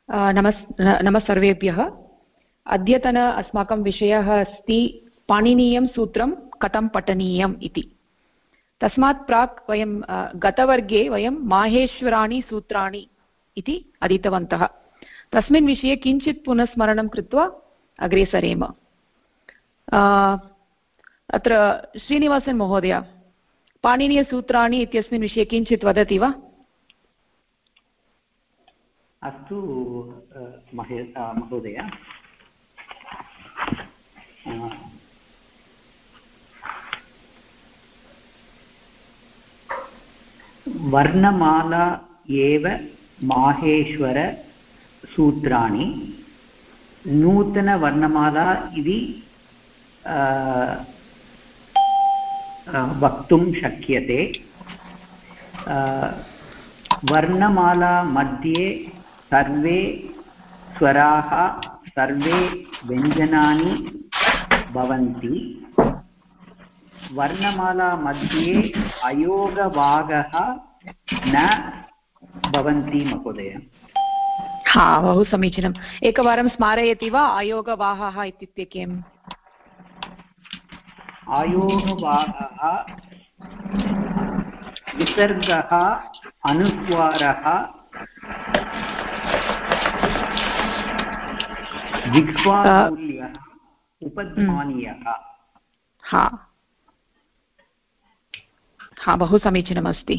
नमः सर्वेभ्यः। अद्यतन अस्माकं विषयः अस्ति पाणिनीयं सूत्रं कथं पठनीयम् इति। तस्मात् प्राक् वयं गतवर्गे वयं माहेश्वराणि सूत्राणि इति अधीतवन्तः। तस्मिन् विषये किञ्चित् पुनः स्मरणं कृत्वा अग्रे सरेम। अत्र श्रीनिवासन् महोदय, पाणिनीयसूत्राणि इत्यस्मिन् विषये किञ्चित् वदति वा? अस्तु महोदय, वर्णमाला एव माहेश्वरसूत्राणि। नूतनवर्णमाला इति वक्तुं शक्यते। वर्णमाला मध्ये सर्वे स्वराः, सर्वे व्यञ्जनानि भवन्ति। वर्णमाला मध्ये अयोगवागः न भवन्ति महोदय। हा, बहु समीचीनम्। एकवारं स्मारयति वा अयोगवाहः इत्युक्ते किम्? अयोगवाहः विसर्गः, अनुस्वारः, जिह्वामूल्यः, उपध्मानीयः। हा, बहु समीचीनमस्ति।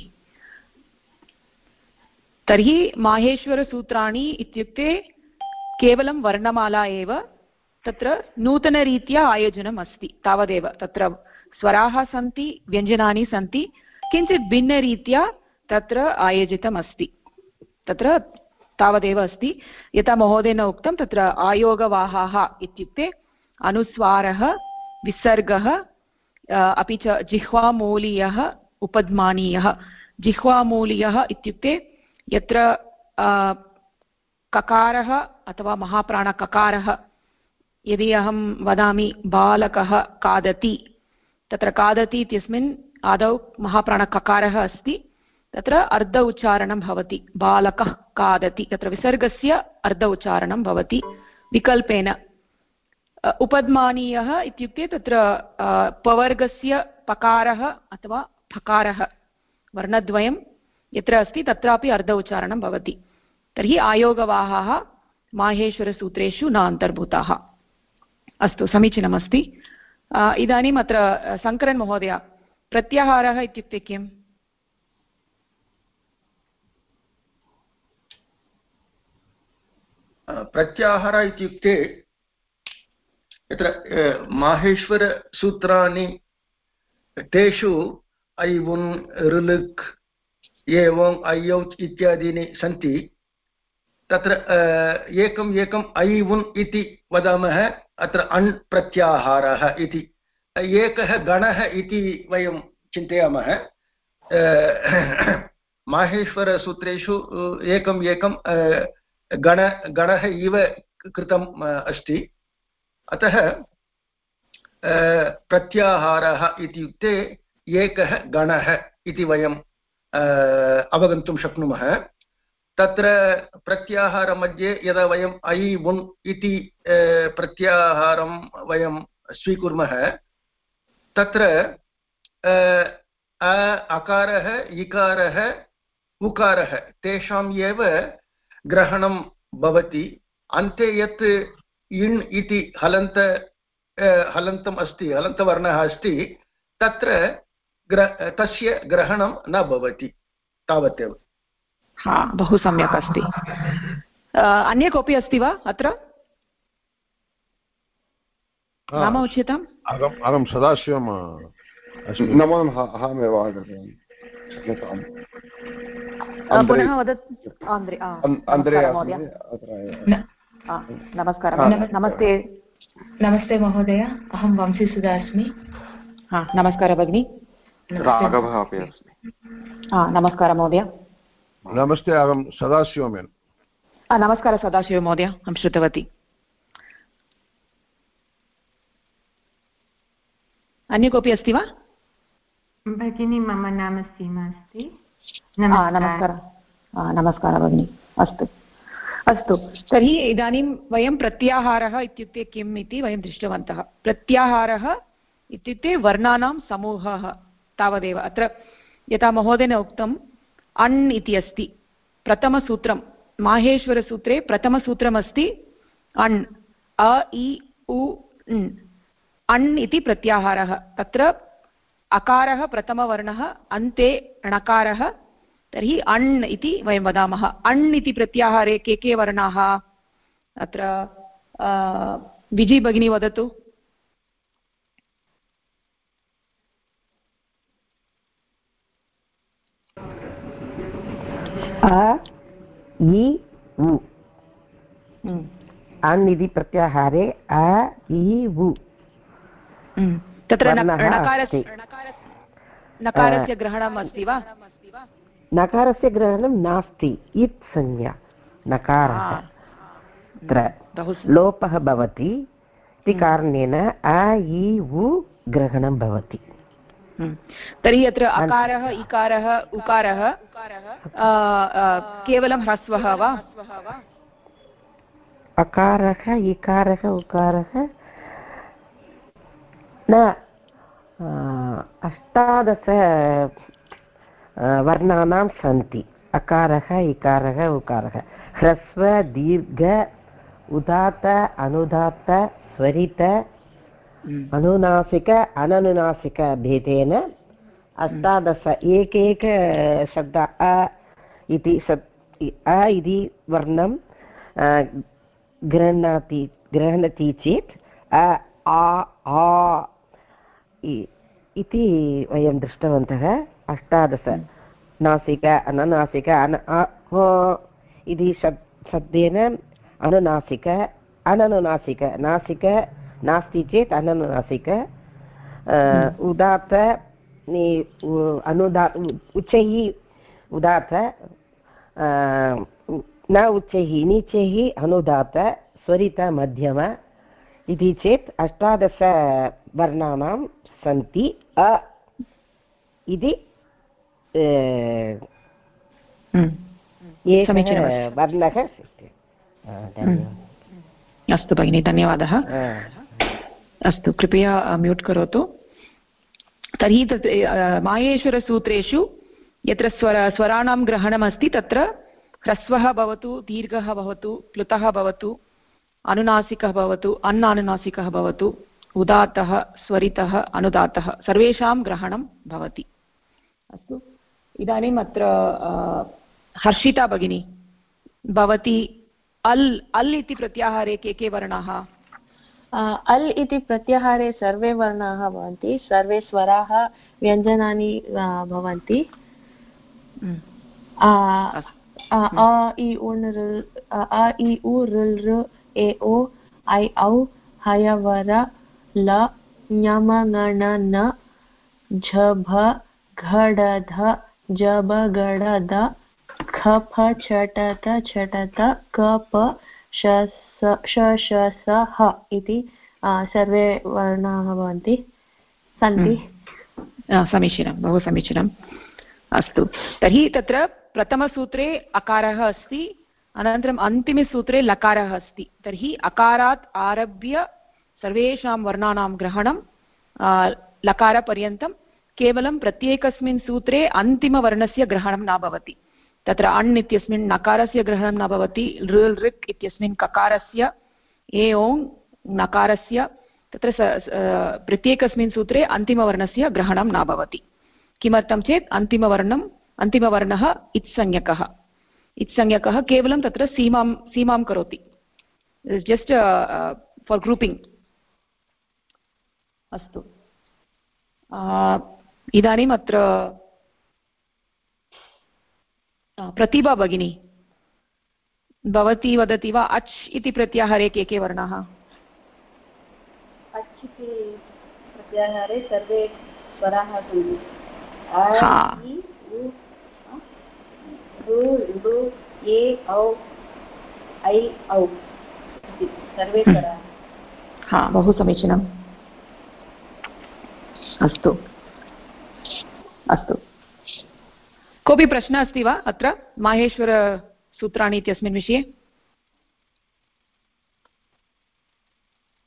तर्हि माहेश्वरसूत्राणि इत्युक्ते केवलं वर्णमाला एव, तत्र नूतनरीत्या आयोजनम् अस्ति तावदेव। तत्र स्वराः सन्ति, व्यञ्जनानि सन्ति, किञ्चित् भिन्नरीत्या तत्र आयोजितम् अस्ति। तत्र तावदेव अस्ति। यथा महोदयेन उक्तं, तत्र आयोगवाहाः इत्युक्ते अनुस्वारः, विसर्गः, अपि च जिह्वामूलीयः, उपध्मानीयः। जिह्वामूलीयः इत्युक्ते यत्र ककारः अथवा महाप्राणककारः, यदि अहं वदामि बालकः खादति, तत्र खादति इत्यस्मिन् आदौ महाप्राणककारः अस्ति, तत्र अर्ध उच्चारणं भवति। बालकः खादति, तत्र विसर्गस्य अर्ध उच्चारणं भवति विकल्पेन। उपध्मानीयः इत्युक्ते तत्र पवर्गस्य पकारः अथवा फकारः, वर्णद्वयं यत्र अस्ति तत्रापि अर्ध उच्चारणं भवति। तर्हि आयोगवाहाः माहेश्वरसूत्रेषु न अन्तर्भूताः। अस्तु, समीचीनमस्ति। इदानीम् अत्र शङ्करन् महोदय, प्रत्याहारः इत्युक्ते किम्? प्रत्याहार इत्युक्ते यत्र माहेश्वरसूत्राणि, तेषु ऐ उन् ऋलुक् एवम् ऐऔच् इत्यादीनि सन्ति। तत्र एकम् एकम् ऐ उन् इति वदामः, अत्र अण् प्रत्याहारः इति। एकः गणः इति वयं चिन्तयामः। माहेश्वरसूत्रेषु एकम् एकं गणः इव कृतम् अस्ति। अतः प्रत्याहारः इत्युक्ते एकः गणः इति वयं अवगन्तुं शक्नुमः। तत्र प्रत्याहारमध्ये यदा वयम् ऐ उन् इति प्रत्याहारं वयं स्वीकुर्मः, तत्र अकारः, इकारः, उकारः तेषाम् एव ग्रहणं भवति। अन्ते यत् इण् इति हलन्तम् अस्ति, हलन्तवर्णः अस्ति, तत्र तस्य ग्रहणं न भवति, तावदेव। हा, बहु सम्यक् अस्ति। अन्य कोऽपि अस्ति वा अत्र? नाम उच्यताम्। अहं सदाशिवम् अस्मि। अहमेव आगतवान्। पुनः वदतु। नमस्कारः। नमस्ते। नमस्ते महोदय, अहं वंशीसुधा अस्मि। नमस्कारः भगिनी। राघवः अपि अस्मि। नमस्कारः महोदय। नमस्ते, अहं सदाशिवमेन्। नमस्कारः सदाशिव महोदय, अहं श्रुतवती। अन्य कोऽपि अस्ति वा? भगिनी, मम नाम सीमा अस्ति। नमस्कारः। नमस्कारः भगिनी। अस्तु, अस्तु, तर्हि इदानीं वयं प्रत्याहारः इत्युक्ते किम् इति वयं दृष्टवन्तः। प्रत्याहारः इत्युक्ते वर्णानां समूहः तावदेव। अत्र यथा महोदयेन उक्तम् अण् इति अस्ति प्रथमसूत्रं, माहेश्वरसूत्रे प्रथमसूत्रमस्ति अण्, अ इ उ न्, अण् इति प्रत्याहारः। तत्र अकारः प्रथमवर्णः, अन्ते णकारः, तर्हि अण् इति वयं वदामः। अण् इति प्रत्याहारे के वर्णाः? अत्र विजि भगिनी वदतु। अ इ उ, अण् इति प्रत्याहारे अ इ उ। तत्र नकारस्य ग्रहणम् अस्ति वा? नकारस्य ग्रहणं नास्ति, इत् संज्ञा नकारः, तत्र लोपः भवति इति कारणेन अ इ उ ग्रहणं भवति। तर्हि अत्र अकारः इकारः उकारः केवलं ह्रस्वः वा? अकारः इकारः उकारः न, 18 वर्णानां सन्ति। अकारः इकारः उकारः ह्रस्व दीर्घ उदात्त अनुदात्त स्वरित अनुनासिक अननुनासिक भेदेन 18 एकैक शब्द अ इति वर्णं गृह्णाति चेत् अ आ इति वयं दृष्टवन्तः। 18 नासिक अननासिक इति शब्देन अनुनासिक अननुनासिक, नासिक नास्ति चेत् अननुनासिक, उदात्त उच्चैः उदात्त, न उच्चैः नीचैः अनुदात्त, स्वरित मध्यम इति चेत् 18 वर्णानां सन्ति। अ इति वर्णः। अस्तु भगिनि, धन्यवादः। अस्तु, कृपया म्यूट् करोतु। तर्हि तत् माहेश्वरसूत्रेषु यत्र स्वराणां ग्रहणमस्ति तत्र ह्रस्वः भवतु, दीर्घः भवतु, प्लुतः भवतु, अनुनासिकः भवतु, अन्नानुनासिकः भवतु, उदात्तः स्वरितः अनुदात्तः, सर्वेषां ग्रहणं भवति। अस्तु, इदानीम् अत्र हर्षिता भगिनी, भवती अल् इति प्रत्याहारे के वर्णाः? अल् इति प्रत्याहारे सर्वे वर्णाः भवन्ति, सर्वे स्वराः व्यञ्जनानि भवन्ति। अ इ उ ऋ ए ओ ऐ औ हयवर ल ञम ङ न झ भ घ ढ ध ज ब ग ढ द ख फ छ ट त छ ट त क प श श स ह इति सर्वे वर्णाः भवन्ति सन्ति। समीचीनं, बहु समीचीनम्। अस्तु, तर्हि तत्र प्रथमसूत्रे अकारः अस्ति, अनन्तरम् अन्तिमसूत्रे लकारः अस्ति। तर्हि अकारात् आरभ्य सर्वेषां वर्णानां ग्रहणं लकारपर्यन्तं, केवलं प्रत्येकस्मिन् सूत्रे अन्तिमवर्णस्य ग्रहणं न भवति। तत्र अण् इत्यस्मिन् नकारस्य ग्रहणं न भवति, ऋ ऋक् इत्यस्मिन् ककारस्य, ए ओङ् नकारस्य, तत्र प्रत्येकस्मिन् सूत्रे अन्तिमवर्णस्य ग्रहणं न भवति। किमर्थं चेत् अन्तिमवर्णः इत्संज्ञकः केवलं तत्र सीमां करोति, जस्ट् फार् ग्रूपिङ्ग्। अस्तु, इदानीम् अत्र प्रतिभा भगिनी, भवती वदति वा अच् इति प्रत्याहारे के वर्णाः? अच् इति प्रत्याहारे सर्वे स्वराः सन्ति। ए औ ऐ औ सर्वे स्वराः। हा, बहु समीचीनम्। अस्तु अस्तु, कोऽपि प्रश्नः अस्ति वा अत्र माहेश्वरसूत्राणि इत्यस्मिन् विषये?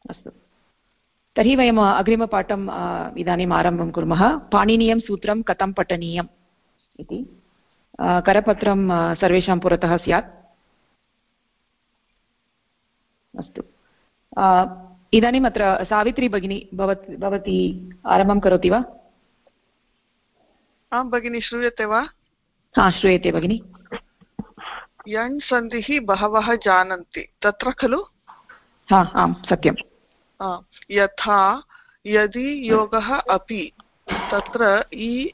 अस्तु, तर्हि वयम् अग्रिमपाठम् इदानीम् आरम्भं कुर्मः। पाणिनीयं सूत्रं कथं पठनीयम् इति। करपत्रं सर्वेषां पुरतः स्यात्। अस्तु, इदानीम् अत्र सावित्री भगिनी भवती आरम्भं करोति वा? आं भगिनी, श्रूयते वा? हा, श्रूयते भगिनी। यण् सन्धिः बहवः जानन्ति तत्र खलु? हा, आम्, सत्यं। यथा यदि योगः अपि, तत्र इ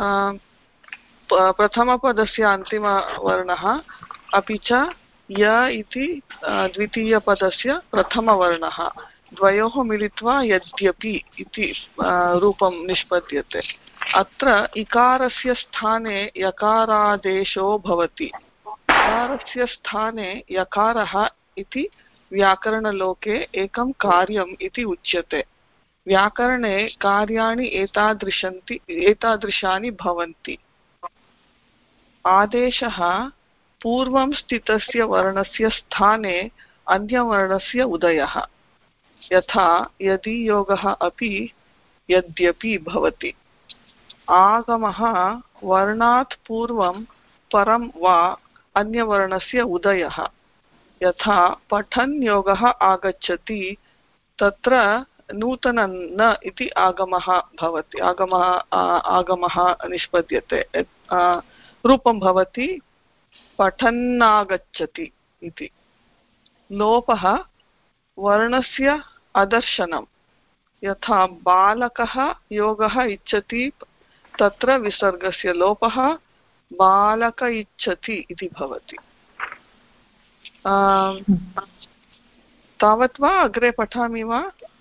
प्रथमपदस्य अन्तिमवर्णः अपि च य इति द्वितीयपदस्य प्रथमवर्णः, द्वयोः मिलित्वा यद्यपि इति रूपं निष्पद्यते। अत्र इकारस्य स्थाने यकारादेशो भवति। इकारस्य स्थाने यकारः इति व्याकरणलोके एकं कार्यम् इति उच्यते। व्याकरणे कार्याणि एतादृशानि भवन्ति। आदेशः पूर्वं स्थितस्य वर्णस्य स्थाने अन्यवर्णस्य उदयः। यथा यदि योगः अपि यद्यपि भवति। आगमः वर्णात् पूर्वं परं वा अन्यवर्णस्य उदयः। यथा पठन् योगः आगच्छति, तत्र नूतनं न इति आगमः भवति। आगमः निष्पद्यते। रूपं भवति पठन्नागच्छति इति। लोपः वर्णस्य अदर्शनं। यथा बालकः योगः इच्छति, तत्र विसर्गस्य लोपः बालक इच्छति इति भवति। तावत् वा? अग्रे पठामि वा?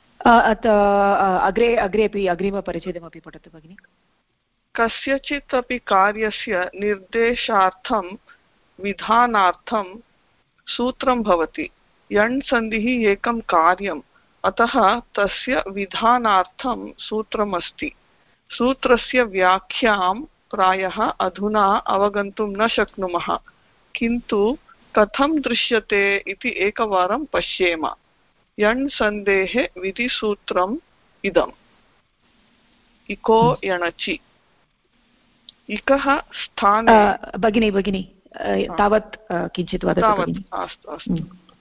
अग्रेपि अग्रिमपरिच्छेदमपि पठतु भगिनि। कस्यचित् अपि कार्यस्य निर्देशार्थं विधानार्थं सूत्रं भवति। यण् सन्धिः एकं कार्यम्, अतः तस्य विधानार्थं सूत्रमस्ति। सूत्रस्य व्याख्यां प्रायः अधुना अवगन्तुं न शक्नुमः, किन्तु कथं दृश्यते इति एकवारं पश्येम। यण् सन्धेः विधिसूत्रम् इदम्। इको यणचि। इकः स्थाने भगिनी तावत् किञ्चित् वदतु भगिनि। अस्तु अस्तु।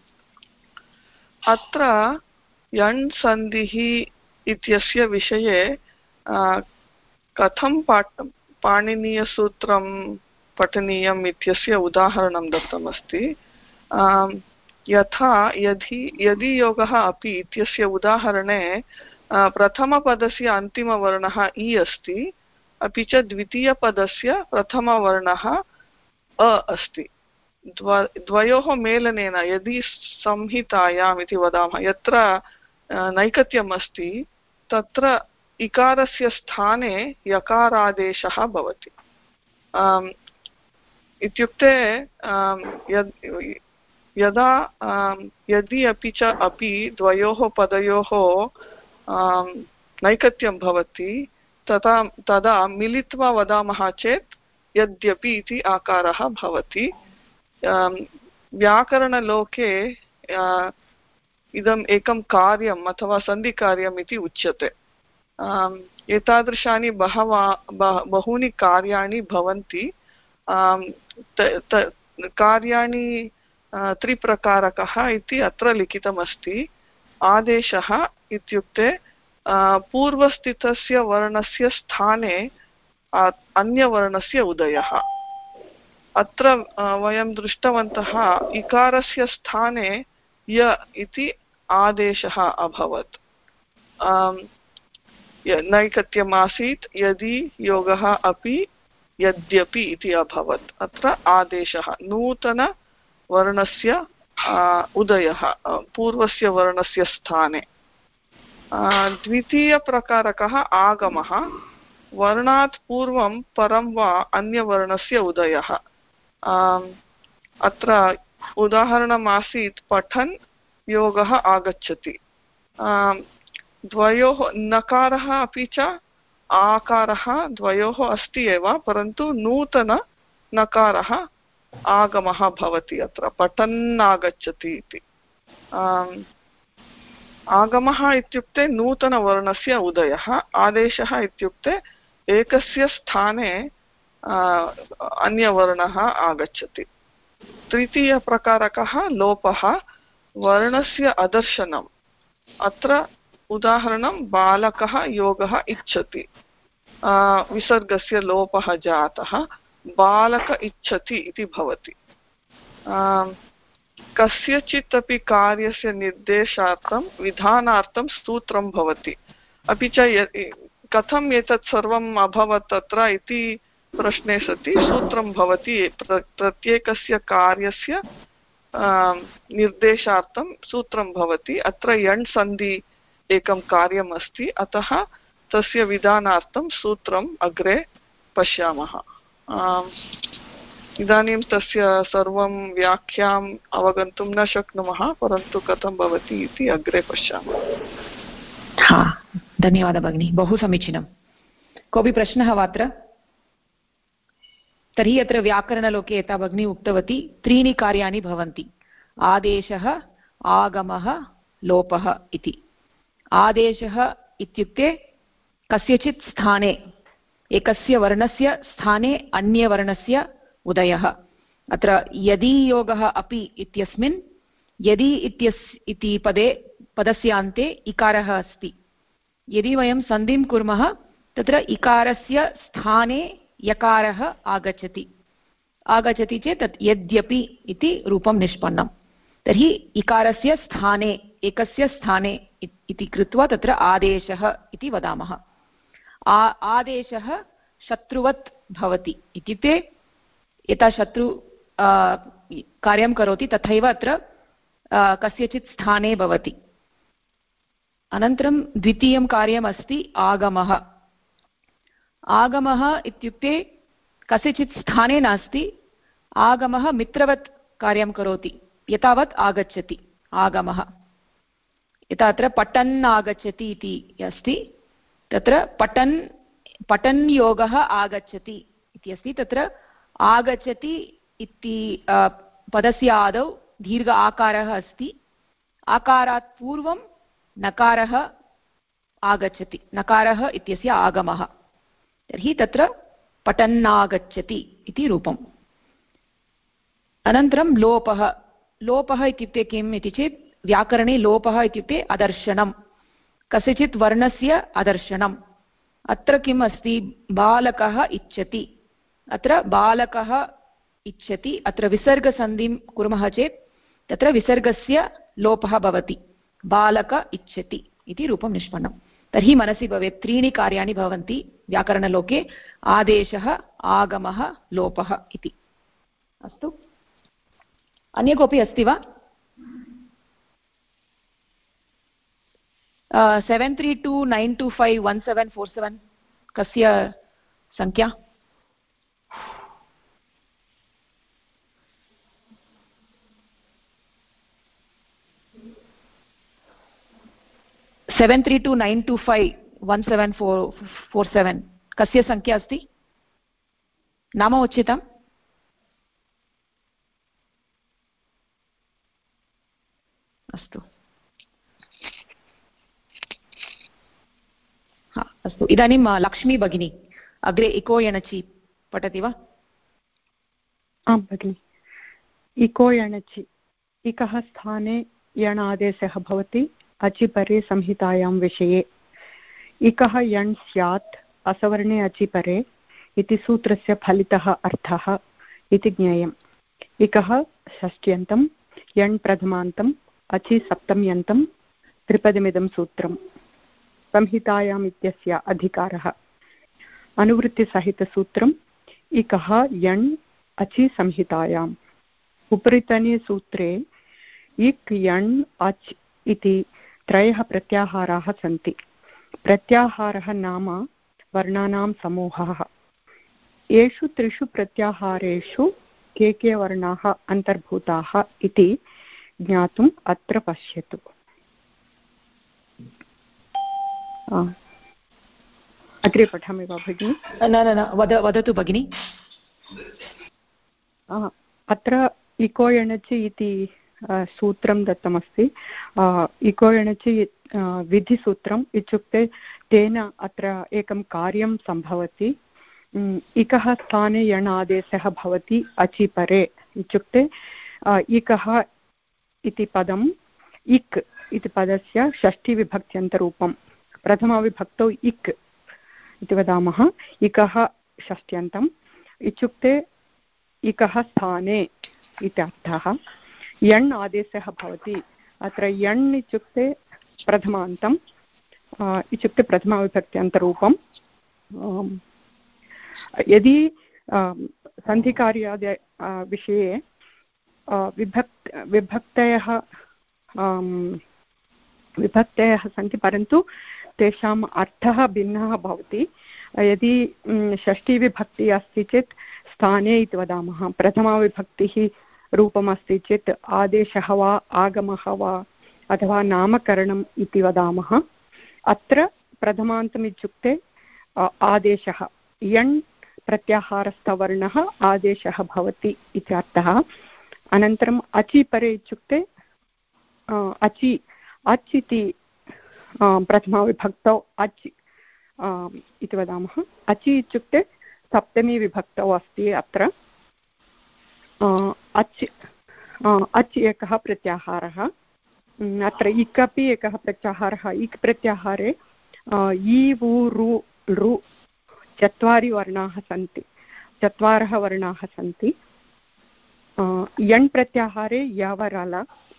अत्र यण् सन्धिः इत्यस्य विषये कथं पाणिनीयसूत्रं पठनीयम् इत्यस्य उदाहरणं दत्तमस्ति। यथा यदि योगः अपि इत्यस्य उदाहरणे प्रथमपदस्य अन्तिमवर्णः इ अस्ति, अपि च द्वितीयपदस्य प्रथमवर्णः अ अस्ति। द्वयोः मेलनेन, यदि संहितायाम् इति वदामः, यत्र नैकत्यम् अस्ति, तत्र इकारस्य स्थाने यकारादेशः भवति। इत्युक्ते यदा यदि अपि च अपि द्वयोः पदयोः नैकत्यं भवति, तदा मिलित्वा वदामः चेत् यद्यपि इति आकारः भवति। व्याकरणलोके इदम् एकं कार्यम् अथवा सन्धिकार्यम् इति उच्यते। एतादृशानि बहूनि कार्याणि भवन्ति। कार्याणि त्रिप्रकारकः इति अत्र लिखितमस्ति। आदेशः इत्युक्ते पूर्वस्थितस्य वर्णस्य स्थाने अन्यवर्णस्य उदयः। अत्र वयं दृष्टवन्तः इकारस्य स्थाने य इति आदेशः अभवत्। नैकत्यम् आसीत्, यदि योगः अपि यद्यपि इति अभवत्। अत्र आदेशः नूतनवर्णस्य उदयः पूर्वस्य वर्णस्य स्थाने। द्वितीयप्रकारकः आगमः, वर्णात् पूर्वं परं वा अन्यवर्णस्य उदयः। अत्र उदाहरणमासीत् पठन् योगः आगच्छति। द्वयोः नकारः अपि च आकारः द्वयोः अस्ति एव, परन्तु नूतन नकारः आगमः भवति। अत्र पठन् आगच्छति इति। आगमः इत्युक्ते नूतनवर्णस्य उदयः, आदेशः इत्युक्ते एकस्य स्थाने अन्यवर्णः आगच्छति। तृतीयप्रकारकः लोपः, वर्णस्य अदर्शनम्। अत्र उदाहरणं बालकः योगः इच्छति, विसर्गस्य लोपः जातः, बालक इच्छति इति भवति। कस्यचित् अपि कार्यस्य निर्देशार्थं विधानार्थं सूत्रं भवति। अपि च कथम् एतत् सर्वम् अभवत् तत्र इति प्रश्ने सति सूत्रं भवति। प्रत्येकस्य कार्यस्य निर्देशार्थं सूत्रं भवति। अत्र यण् सन्धि एकं कार्यम् अस्ति, अतः तस्य विधानार्थं सूत्रम् अग्रे पश्यामः। इदानीं तस्य सर्वं व्याख्याम् अवगन्तुं न शक्नुमः, परन्तु कथं भवति इति अग्रे पश्यामः। हा, धन्यवादः भगिनी, बहु समीचीनं। कोऽपि प्रश्नः वा अत्र? तर्हि अत्र व्याकरणलोके यथा भगिनी उक्तवती त्रीणि कार्याणि भवन्ति: आदेशः, आगमः, लोपः इति। आदेशः इत्युक्ते कस्यचित् स्थाने, एकस्य वर्णस्य स्थाने अन्यवर्णस्य उदयः। अत्र यदि योगः अपि इत्यस्मिन् यदि इति पदस्य अन्ते इकारः अस्ति। यदि वयं सन्धिं कुर्मः तत्र इकारस्य स्थाने यकारः आगच्छति चेत् तत् यद्यपि इति रूपं निष्पन्नं। तर्हि इकारस्य स्थाने, एकस्य स्थाने इति कृत्वा तत्र आदेशः इति वदामः। आदेशः शत्रुवत् भवति, इत्युक्ते यथा शत्रु कार्यं करोति तथैव अत्र कस्यचित् स्थाने भवति। अनन्तरं द्वितीयं कार्यम् अस्ति आगमः। आगमः इत्युक्ते कस्यचित् स्थाने नास्ति, आगमः मित्रवत् कार्यं करोति, एतावत् आगच्छति आगमः। यथा अत्र पठन् आगच्छति इति अस्ति, तत्र पठन् योगः आगच्छति इति अस्ति। तत्र आगच्छति इति पदस्य आदौ दीर्घ आकारः अस्ति, आकारात् पूर्वं नकारः आगच्छति, नकारः इत्यस्य आगमः। तर्हि तत्र पठन्नागच्छति इति रूपम्। अनन्तरं लोपः। लोपः इत्युक्ते किम् इति चेत् व्याकरणे लोपः इत्युक्ते अदर्शनं, कस्यचित् वर्णस्य अदर्शनम्। अत्र किम् अस्ति? बालकः इच्छति। अत्र बालकः इच्छति, अत्र विसर्गसन्धिं कुर्मः चेत् तत्र विसर्गस्य लोपः भवति, बालक इच्छति इति रूपं निष्पन्नं। तर्हि मनसि भवेत् त्रीणि कार्याणि भवन्ति व्याकरणलोके: आदेशः, आगमः, लोपः इति। अस्तु, अन्य कोऽपि अस्ति वा? 7329251747 कस्य संख्या? सेवेन् 7329251747 कस्य संख्या अस्ति? नाम उच्यताम्। अस्तु, अस्तु। इदानीं लक्ष्मी भगिनी अग्रे इको यणचि पठति वा? आं भगिनि। इको यणचि, इकः स्थाने यण् आदेशः भवति अचिपरे संहितायां विषये। इकः यण् स्यात् असवर्णे अचिपरे इति सूत्रस्य फलितः अर्थः इति ज्ञेयम्। इकः षष्ट्यन्तं, यण् प्रथमान्तम्, अचि सप्तम्यन्तं, त्रिपदमिदं सूत्रम्। संहितायाम् इत्यस्य अधिकारः। अनुवृत्तिसहितसूत्रम् इकः यण् अचि संहितायाम्। उपरितने सूत्रे इक् यण् अच् इति त्रयः प्रत्याहाराः सन्ति। प्रत्याहारः नाम वर्णानां समूहः। एषु त्रिषु प्रत्याहारेषु के वर्णाः अन्तर्भूताः इति ज्ञातुम् अत्र पश्यतु। अग्रे पठामि वा भगिनि? न, वदतु भगिनि। अत्र इको यणचि इति सूत्रं दत्तमस्ति इको एणचि विधिसूत्रम् इत्युक्ते तेन अत्र एकं कार्यं सम्भवति इकः स्थाने यण् आदेशः भवति अचि परे इत्युक्ते इकः इति पदम् इक् इति पदस्य षष्ठीविभक्त्यन्तरूपं प्रथमाविभक्तौ इक् इति वदामः इकः षष्ट्यन्तम् इत्युक्ते इकः स्थाने इति अर्थः यण् आदेशः भवति अत्र यण् इत्युक्ते प्रथमान्तम् इत्युक्ते प्रथमाविभक्त्यन्तरूपं यदि सन्धिकार्यादि विषये विभक्तयः सन्ति परन्तु तेषाम् अर्थः भिन्नः भवति यदि षष्ठीविभक्तिः अस्ति चेत् स्थाने इति वदामः प्रथमाविभक्तिः रूपमस्ति चेत् आदेशः वा आगमः वा अथवा नामकरणम् इति वदामः अत्र प्रथमान्तम् इत्युक्ते आदेशः यण् प्रत्याहारस्थवर्णः आदेशः भवति इति अर्थः अनन्तरम् अचि परे इत्युक्ते अचि अच् इति प्रथमाविभक्तौ अच् इति वदामः अचि इत्युक्ते सप्तमी विभक्तौ अस्ति अत्र अच् अच् एकः प्रत्याहारः अत्र इक् अपि एकः प्रत्याहारः इक् प्रत्याहारे इ उ रु ऋ चत्वारि वर्णाः सन्ति चत्वारः वर्णाः सन्ति यण् प्रत्याहारे यवरल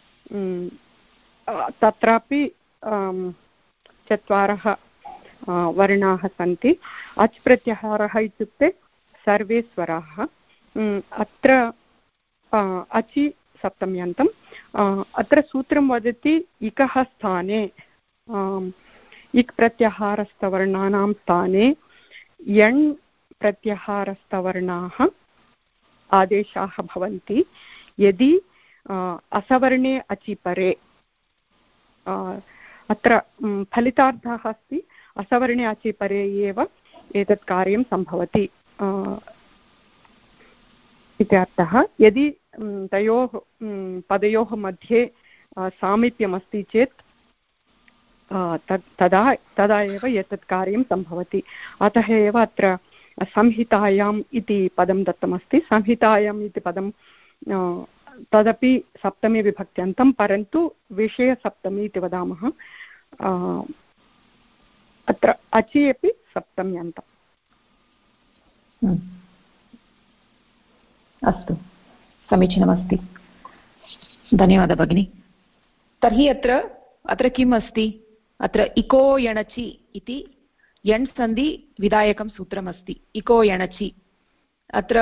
तत्रापि चत्वारः वर्णाः सन्ति अच् प्रत्याहारः इत्युक्ते सर्वे स्वराः अत्र अचि सप्तम्यन्तम् अत्र सूत्रं वदति इकः स्थाने इक् प्रत्याहारस्थवर्णानां स्थाने यण् प्रत्याहारस्थवर्णाः आदेशाः भवन्ति यदि असवर्णे अचि परे अत्र फलितार्थः अस्ति असवर्णे अचि परे एव एतत् कार्यं सम्भवति इति अर्थः यदि तयोः पदयोः मध्ये सामीप्यमस्ति चेत् तदा एव एतत् कार्यं सम्भवति अतः एव अत्र संहितायाम् इति पदं दत्तमस्ति संहितायाम् इति पदं तदपि सप्तमी विभक्त्यन्तं परन्तु विषयसप्तमी इति वदामः अत्र अचि अपि सप्तम्यन्तम् अस्तु समीचीनमस्ति धन्यवादः भगिनी तर्हि अत्र किम् अस्ति अत्र इको यणचि इति यण् सन्धि विधायकं सूत्रमस्ति इको यणचि अत्र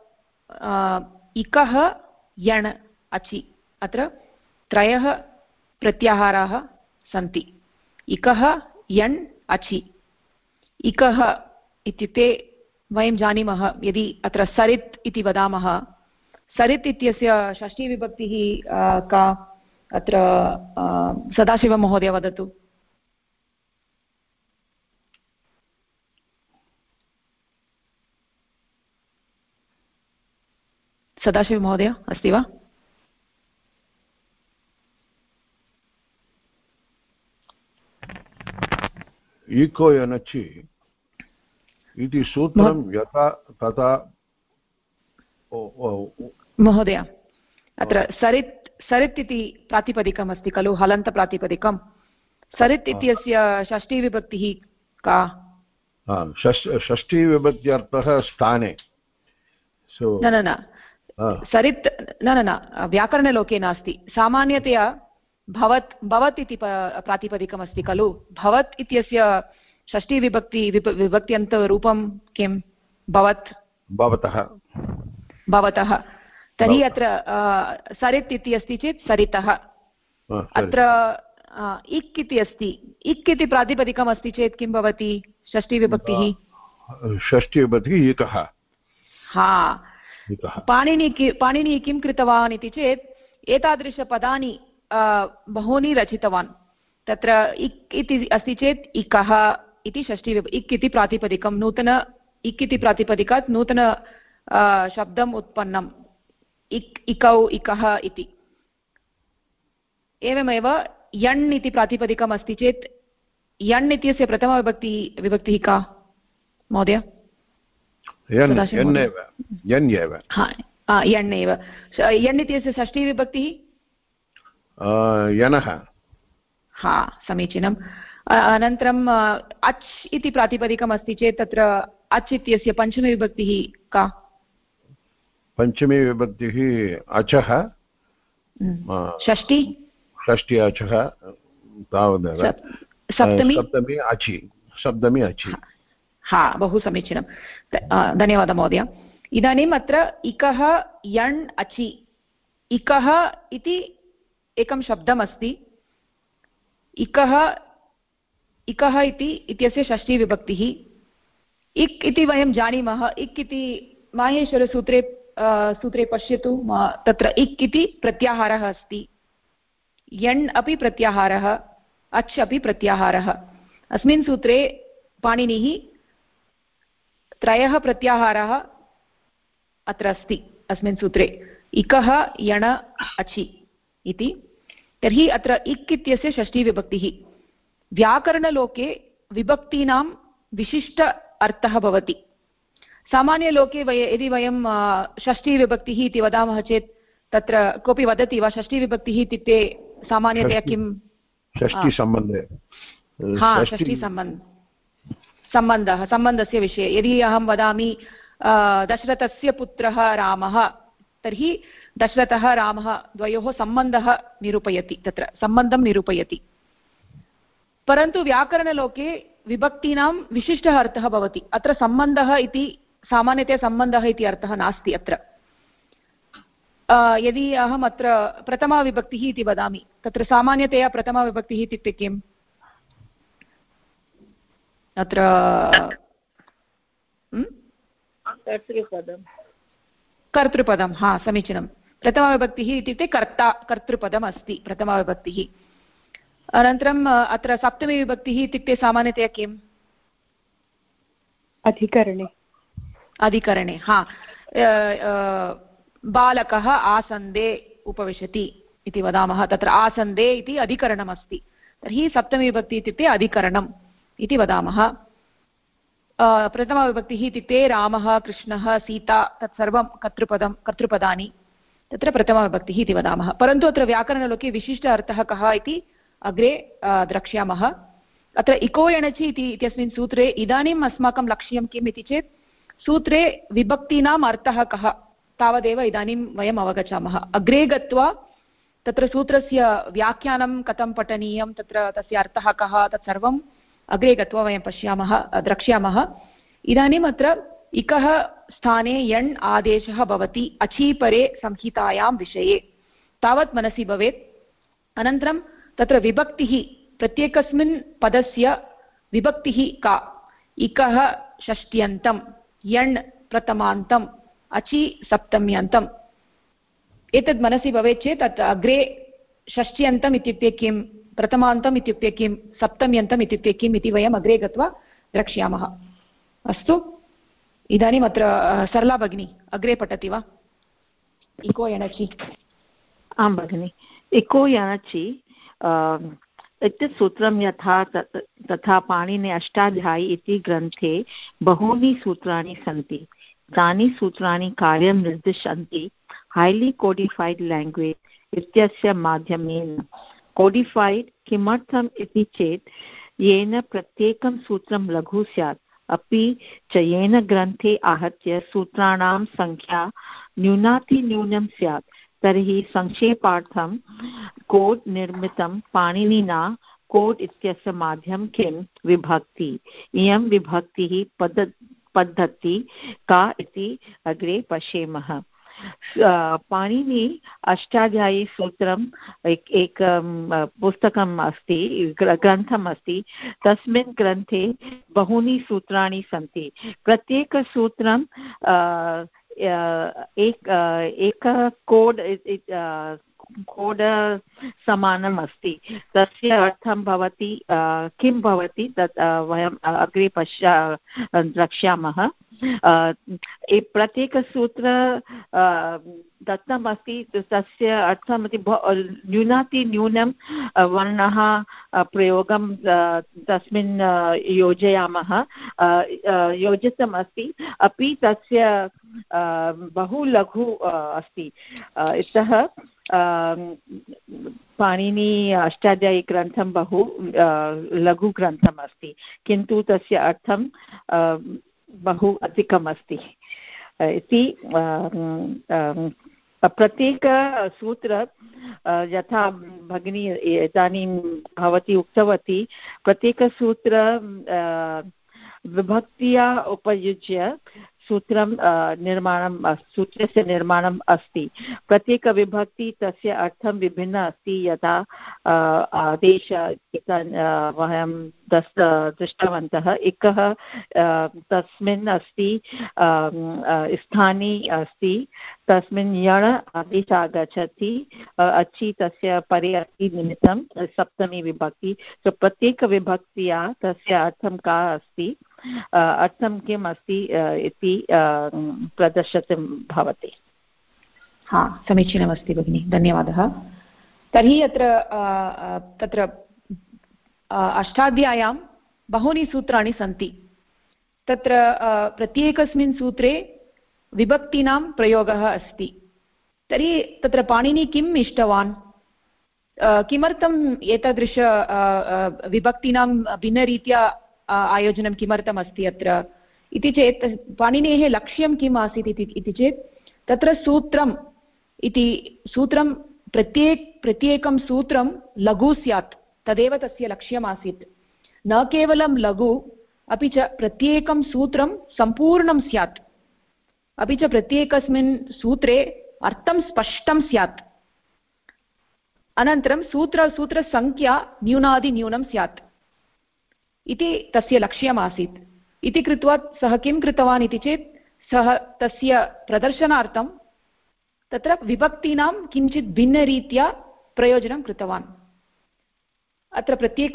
इकः यण् अचि अत्र त्रयः प्रत्याहाराः सन्ति इकः यण् अचि इकः इत्युक्ते वयं जानीमः यदि अत्र सरित् इति वदामः सरित् इत्यस्य षष्ठीविभक्तिः का अत्र सदाशिवमहोदय वदतु सदाशिवमहोदय अस्ति वा इको यणचि इति सूत्रं यथा तथा महोदय अत्र सरित् इति प्रातिपदिकम् अस्ति खलु हलन्तप्रातिपदिकं सरित् इत्यस्य षष्ठीविभक्तिः का षष्ठीविभक्त्यर्थः स्थाने न सरित् न व्याकरणलोके नास्ति सामान्यतया भवत् इति प्रातिपदिकमस्ति खलु भवत् इत्यस्य षष्ठीविभक्त्यन्तरूपं किं भवतः तर्हि अत्र सरित् इति अस्ति चेत् सरितः अत्र इक् इति अस्ति इक् इति प्रातिपदिकम् अस्ति चेत् किं भवति षष्ठीविभक्तिः एकः पाणिनि किं कृतवान् इति चेत् एतादृशपदानि बहूनि रचितवान् तत्र इक् इति अस्ति चेत् इकः इति इक् इति प्रातिपदिकं नूतन इक् इति प्रातिपदिकात् नूतन शब्दम् उत्पन्नम् इक् इकौ इकः इति एवमेव यण् इति प्रातिपदिकम् अस्ति चेत् यण् इत्यस्य विभक्तिः का महोदय? यण् एव। यण् इत्यस्य षष्ठीविभक्तिः यनः। हा, समीचीनम्। अनन्तरम् अच् इति प्रातिपदिकम् अस्ति चेत् तत्र अच् इत्यस्य पञ्चमीविभक्तिः का? पञ्चमीविभक्तिः अचः। षष्ठी अचः तावदेव। सप्तमी अचि। हा, बहु समीचीनं, धन्यवादः महोदय। इदानीम् अत्र इकः यण् अचि, इकः इति एकं शब्दमस्ति। इकः इत्यस्य षष्ठीविभक्तिः। इक् इति वयं जानीमः। इक् इति माहेश्वरसूत्रे पश्यतु, तत्र इक् इति प्रत्याहारः अस्ति, यण् अपि प्रत्याहारः, अच् अपि प्रत्याहारः। अस्मिन् सूत्रे पाणिनिः त्रयः प्रत्याहारः अत्र अस्ति अस्मिन् सूत्रे, इकः यण अचि इति। तर्हि अत्र इक् इत्यस्य षष्ठीविभक्तिः। व्याकरणलोके विभक्तीनां विशिष्ट अर्थः भवति। सामान्यलोके यदि वयं षष्ठीविभक्तिः इति वदामः चेत् तत्र कोऽपि वदति वा षष्ठीविभक्तिः इत्युक्ते सामान्यतया किं? सम्बन्धस्य विषये यदि अहं वदामि दशरथस्य पुत्रः रामः, तर्हि दशरथः रामः द्वयोः सम्बन्धः निरूपयति, तत्र सम्बन्धं निरूपयति। परन्तु व्याकरणलोके विभक्तीनां विशिष्टः अर्थः भवति। अत्र सम्बन्धः इति सामान्यतया सम्बन्धः इति अर्थः नास्ति अत्र। यदि अहम् अत्र प्रथमाविभक्तिः इति वदामि, तत्र सामान्यतया प्रथमाविभक्तिः इत्युक्ते किम्? अत्र कर्तृपदं। हा, समीचीनं। प्रथमाविभक्तिः इत्युक्ते कर्तृपदम् अस्ति प्रथमाविभक्तिः। अनन्तरम् अत्र सप्तमीविभक्तिः इत्युक्ते सामान्यतया किम्? अधिकरणे। हा, बालकः आसन्दे उपविशति इति वदामः, तत्र आसन्दे इति अधिकरणमस्ति। तर्हि सप्तमीविभक्तिः इत्युक्ते अधिकरणम् इति वदामः। प्रथमाविभक्तिः इत्युक्ते रामः, कृष्णः, सीता, तत्सर्वं कर्तृपदानि, तत्र प्रथमाविभक्तिः इति वदामः। परन्तु अत्र व्याकरणलोके विशिष्ट अर्थः कः इति अग्रे द्रक्ष्यामः। अत्र इको एणचि इत्यस्मिन् सूत्रे इदानीम् अस्माकं लक्ष्यं किम् इति चेत् सूत्रे विभक्तीनाम् अर्थः कः तावदेव इदानीं वयम् अवगच्छामः। अग्रे गत्वा तत्र सूत्रस्य व्याख्यानं कथं पठनीयं, तत्र तस्य अर्थः कः, तत्सर्वम् अग्रे गत्वा वयं द्रक्ष्यामः। इदानीम् अत्र इकः स्थाने यण् आदेशः भवति अचीपरे संहितायां विषये, तावत् मनसि भवेत्। अनन्तरं तत्र विभक्तिः, प्रत्येकस्मिन् पदस्य विभक्तिः का? इकः षष्ट्यन्तं, यण् प्रथमान्तम्, अचि सप्तम्यन्तम्। एतद् मनसि भवेत् चेत् तत् अग्रे षष्ट्यन्तम् इत्युक्ते किं, प्रथमान्तम् इत्युक्ते किं, सप्तम्यन्तम् इत्युक्ते किम् इति वयम् अग्रे गत्वा द्रक्ष्यामः। अस्तु, इदानीम् अत्र सरला भगिनी अग्रे पठति वा? इको एणचि। आं भगिनि। इको एणचि इति सूत्रं यथा तथा पाणिनि अष्टाध्यायी इति ग्रन्थे बहूनि सूत्राणि सन्ति। तानि सूत्राणि कार्यं निर्दिशन्ति। हाईली कोडिफाइड लैंग्वेज इत्यस्य माध्यमेन। कोडिफाइड किमर्थम् इति चेत् येन प्रत्येकं सूत्रं लघु स्यात्, अपि च येन ग्रन्थे आहत्य सूत्राणां संख्या न्यूनातिन्यूनं स्यात्। तर्हि संक्षेपार्थं कोड् निर्मितं पाणिनिना। कोड् इत्यस्य माध्यमं किं? विभक्ति। इयं विभक्तिः पद्धति का इति अग्रे पश्येमः। पाणिनि अष्टाध्यायी सूत्रम् एकं पुस्तकम् अस्ति, ग्रन्थम् अस्ति। तस्मिन् ग्रन्थे बहूनि सूत्राणि सन्ति। प्रत्येकसूत्रं एक कोड समानम् अस्ति। तस्य अर्थं भवति किं भवति तत् वयम् अग्रे द्रक्ष्यामः। प्रत्येकसूत्र दत्तमस्ति तस्य अर्थमस्ति न्यूनातिन्यूनं वर्णः प्रयोगं तस्मिन् योजयामः योजितमस्ति अपि तस्य बहु लघु अस्ति इतः पाणिनी अष्टाध्यायीग्रन्थं बहु लघुग्रन्थम् अस्ति किन्तु तस्य अर्थं बहु अधिकम् अस्ति इति प्रत्येकसूत्र यथा भगिनी इदानीं भवती उक्तवती प्रत्येकसूत्र विभक्त्या उपयुज्य सूत्रं सूत्रस्य निर्माणम् अस्ति प्रत्येकविभक्ति तस्य अर्थं विभिन्न अस्ति यथा आदेश वयं दृष्टवन्तः एकः तस्मिन् अस्ति स्थाने अस्ति तस्मिन् यण आदेश आगच्छति अचि तस्य परे अस्ति निमित्तं सप्तमी विभक्ति सो प्रत्येकविभक्त्या तस्य अर्थं का अस्ति अर्थं किम् अस्ति इति प्रदर्शितं भवति हा समीचीनमस्ति भगिनि धन्यवादः तर्हि अत्र तत्र अष्टाध्याय्यां बहूनि सूत्राणि सन्ति तत्र प्रत्येकस्मिन् सूत्रे विभक्तीनां प्रयोगः अस्ति तर्हि तत्र पाणिनी किम् इष्टवान् किमर्थम् एतादृश विभक्तीनां भिन्नरीत्या आयोजनं किमर्थम् अस्ति अत्र इति चेत् पाणिनेः लक्ष्यं किम् आसीत् इति चेत् तत्र सूत्रम् इति सूत्रं प्रत्येकं सूत्रं लघु स्यात् तदेव तस्य लक्ष्यम् आसीत् न केवलं लघु अपि च प्रत्येकं सूत्रं सम्पूर्णं स्यात् अपि च प्रत्येकस्मिन् सूत्रे अर्थं स्पष्टं स्यात् अनन्तरं सूत्रसङ्ख्या न्यूनातिन्यूनं स्यात् इति तस्य लक्ष्यम् आसीत् इति कृत्वा सः किं कृतवान् इति चेत् सः तस्य प्रदर्शनार्थं तत्र विभक्तीनां किञ्चित् भिन्नरीत्या प्रयोजनं कृतवान् अत्र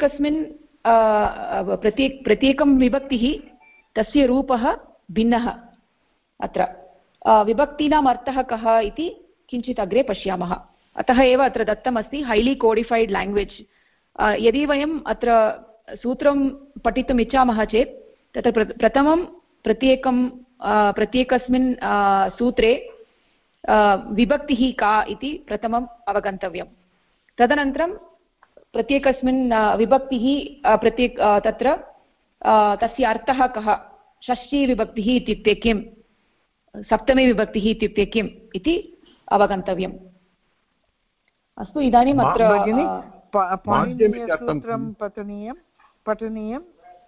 प्रत्येकं विभक्तिः तस्य रूपः भिन्नः अत्र विभक्तीनाम् अर्थः कः इति किञ्चित् अग्रे पश्यामः अतः एव अत्र दत्तमस्ति हैली कोडिफैड् लैङ्ग्वेज् यदि वयम् अत्र सूत्रं पठितुम् इच्छामः चेत् तत्र प्रथमं प्रत्येकस्मिन् सूत्रे विभक्तिः का इति प्रथमम् अवगन्तव्यं तदनन्तरं प्रत्येकस्मिन् विभक्तिः तत्र तस्य अर्थः कः षष्ठी इत्युक्ते किं सप्तमी विभक्तिः इत्युक्ते किम् इति अवगन्तव्यम् अस्तु इदानीम् अत्र पाणिनीयसूत्रं पठनीयं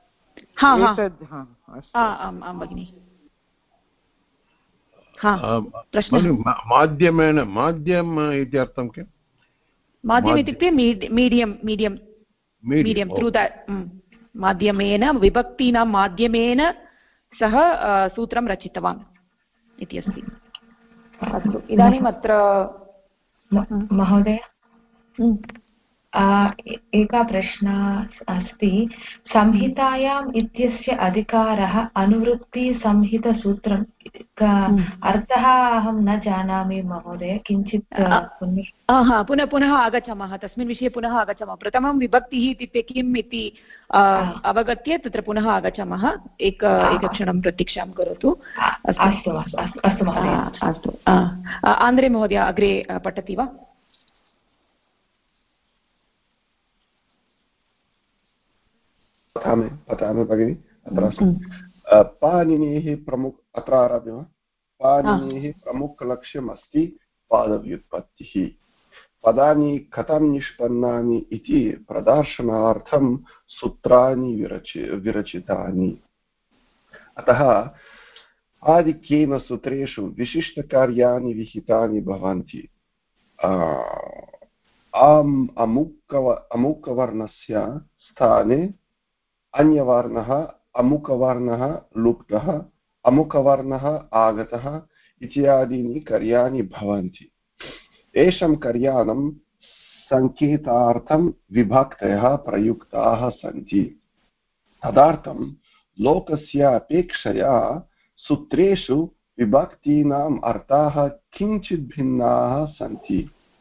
आम् भगिनि माध्यम इति अर्थं किम् माध्यम इत्युक्ते मीडियं थ्रू दट् माध्यमेन विभक्तीनां माध्यमेन सः सूत्रं रचितवान् इति अस्ति अस्तु इदानीम् अत्र महोदय एकः प्रश्नः अस्ति संहितायाम् इत्यस्य अधिकारः अनुवृत्तिसंहितसूत्रं अर्थः अहं न जानामि महोदय किञ्चित् पुनः आगच्छामः तस्मिन् विषये पुनः आगच्छामः प्रथमं विभक्तिः इत्युक्ते किम् इति अवगत्य तत्र पुनः आगच्छामः एकक्षणं प्रतीक्षां करोतु अस्तु महोदय अस्तु आन्द्रे महोदय अग्रे पठति वा पठामि भगिनि अत्र पाणिनेः अत्र आरभ्य पाणिनेः प्रमुखलक्ष्यम् अस्ति पादव्युत्पत्तिः पदानि कथं निष्पन्नानि इति प्रदर्शनार्थं सूत्राणि विरचितानि अतः आधिक्येन सूत्रेषु विशिष्टकार्याणि विहितानि भवन्ति अमुकवर्णस्य स्थाने अन्यवर्णः अमुकवर्णः लुप्तः अमुकवर्णः आगतः इत्यादीनि कार्याणि भवन्ति तेषां कार्याणां सङ्केतार्थं विभक्तयः प्रयुक्ताः सन्ति तदर्थं लोकस्य अपेक्षया सूत्रेषु विभक्तीनाम् अर्थाः किञ्चित् भिन्नाः सन्ति।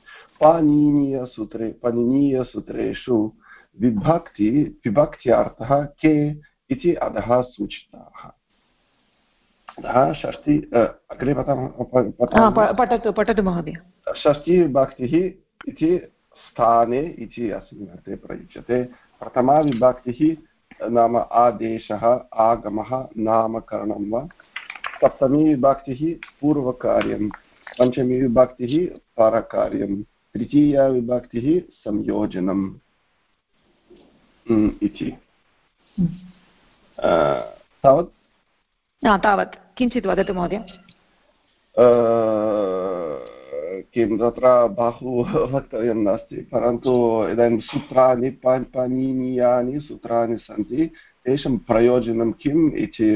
पाणिनीयसूत्रेषु विभक्त्यर्थः के इति अधः सूचिताः। अतः षष्ठी अग्रे पठतु महोदय। षष्ठीविभक्तिः इति स्थाने इति अस्मिन् अर्थे प्रयुज्यते। प्रथमा विभक्तिः नाम आदेशः, आगमः, नामकरणं वा। सप्तमी विभक्तिः पूर्वकार्यं, पञ्चमी विभक्तिः परकार्यं, तृतीया विभक्तिः संयोजनम् इति। तावत् किञ्चित् वदतु महोदय। किं तत्र बहु वक्तव्यं नास्ति, परन्तु इदानीं सूत्राणि पाणिनीयानि सूत्राणि सन्ति, तेषां प्रयोजनं किम्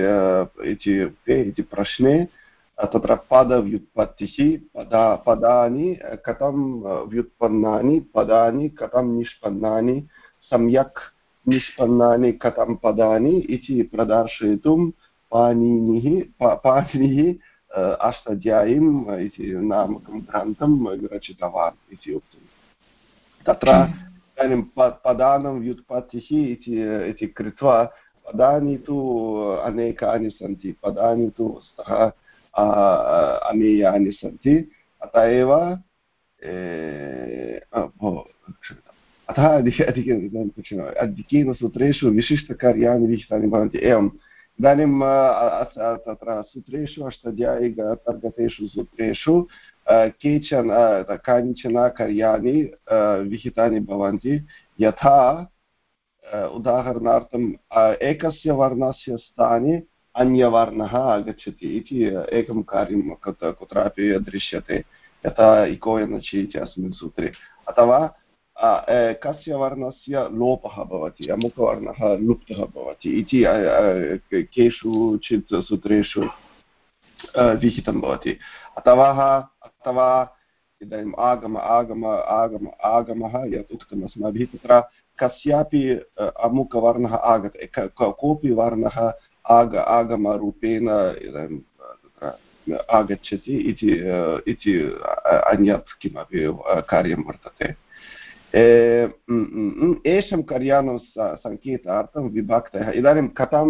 इति प्रश्ने तत्र पदव्युत्पत्तिः, पदानि कथं व्युत्पन्नानि, पदानि कथं निष्पन्नानि, सम्यक् निष्पन्नानि कथं पदानि इति प्रदर्शयितुं पाणिनिः अष्टाध्यायीम् इति नामकं ग्रन्थं रचितवान् इति उक्तं। तत्र इदानीं पदानां व्युत्पत्तिः इति कृत्वा पदानि तु अनेकानि सन्ति, पदानि तु स्तः अमेयानि सन्ति। अतः एव अतः अधिकेन सूत्रेषु विशिष्टकार्याणि विहितानि भवन्ति। एवम् इदानीं तत्र सूत्रेषु अष्टाध्यायीगतेषु सूत्रेषु कानिचन कार्याणि विहितानि भवन्ति। यथा उदाहरणार्थम् एकस्य वर्णस्य स्थाने अन्यवर्णः आगच्छति इति एकं कार्यं कुत्रापि दृश्यते, यथा इको एनचि इति अस्मिन् सूत्रे। अथवा कस्य वर्णस्य लोपः भवति, अमुकवर्णः लुप्तः भवति इति केषुचित् सूत्रेषु विहितं भवति। अथवा इदानीम् आगमः यत् उक्तम् अस्माभिः, तत्र कस्यापि अमुकवर्णः आगते, कोऽपि वर्णः आगमरूपेण आगच्छति इति अन्यत् किमपि कार्यं वर्तते। एषं कार्याणां सङ्केतार्थं विभक्तयः इदानीं कथं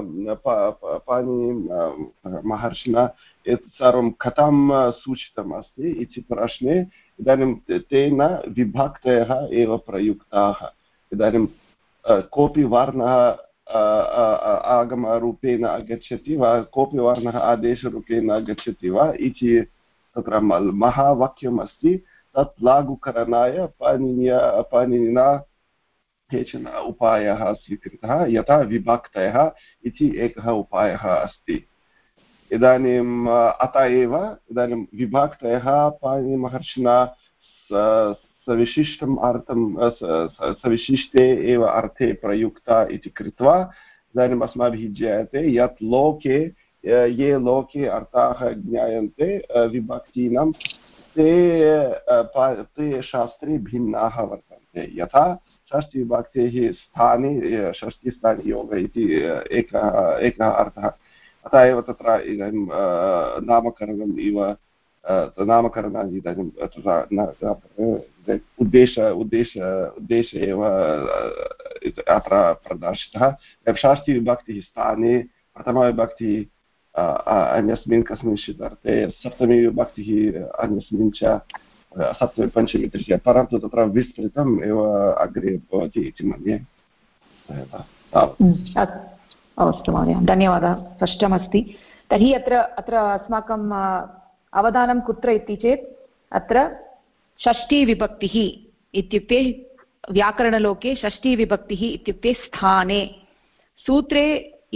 महर्षिणा एतत् सर्वं कथं सूचितम् अस्ति इति प्रश्ने इदानीं तेन विभक्तयः एव प्रयुक्ताः। इदानीं कोऽपि वर्णः आगमरूपेण आगच्छति वा, कोऽपि वर्णः आदेशरूपेण आगच्छति वा इति तत्र महावाक्यम् अस्ति। तत् लागूकरणाय पाणिनिना केचन उपायः स्वीकृतः, यथा विभक्तयः इति एकः उपायः अस्ति। इदानीम् अत एव इदानीं विभक्तयः पाणिनिमहर्षिणा सविशिष्टम् अर्थं सविशिष्टे एव अर्थे प्रयुक्ता इति कृत्वा इदानीम् अस्माभिः ज्ञायते यत् लोके ये लोके अर्थाः ज्ञायन्ते विभक्तीनां ते शास्त्रे भिन्नाः वर्तन्ते। यथा षष्ठीविभक्तेः स्थाने षष्ठीस्थाने योग इति एकः अर्थः। अतः एव तत्र इदानीं नामकरणम् इव नामकरणानि इदानीं उद्देश एव अत्र प्रदर्शितः। षष्ठीविभक्तिः स्थाने, प्रथमाविभक्तिः अन्यस्मिन् कस्मिंश्चित् अर्थे, सप्तमी विभक्तिः अन्यस्मिन् च, सप्तमी पञ्चमी तृतीया, परन्तु तत्र विस्तृतम् एव अग्रे भवति इति मन्ये। अस्तु महोदय, धन्यवादः, स्पष्टमस्ति। तर्हि अत्र अस्माकम् अवधानं कुत्र इति चेत् अत्र षष्ठीविभक्तिः इत्युक्ते व्याकरणलोके षष्ठीविभक्तिः इत्युक्ते स्थाने, सूत्रे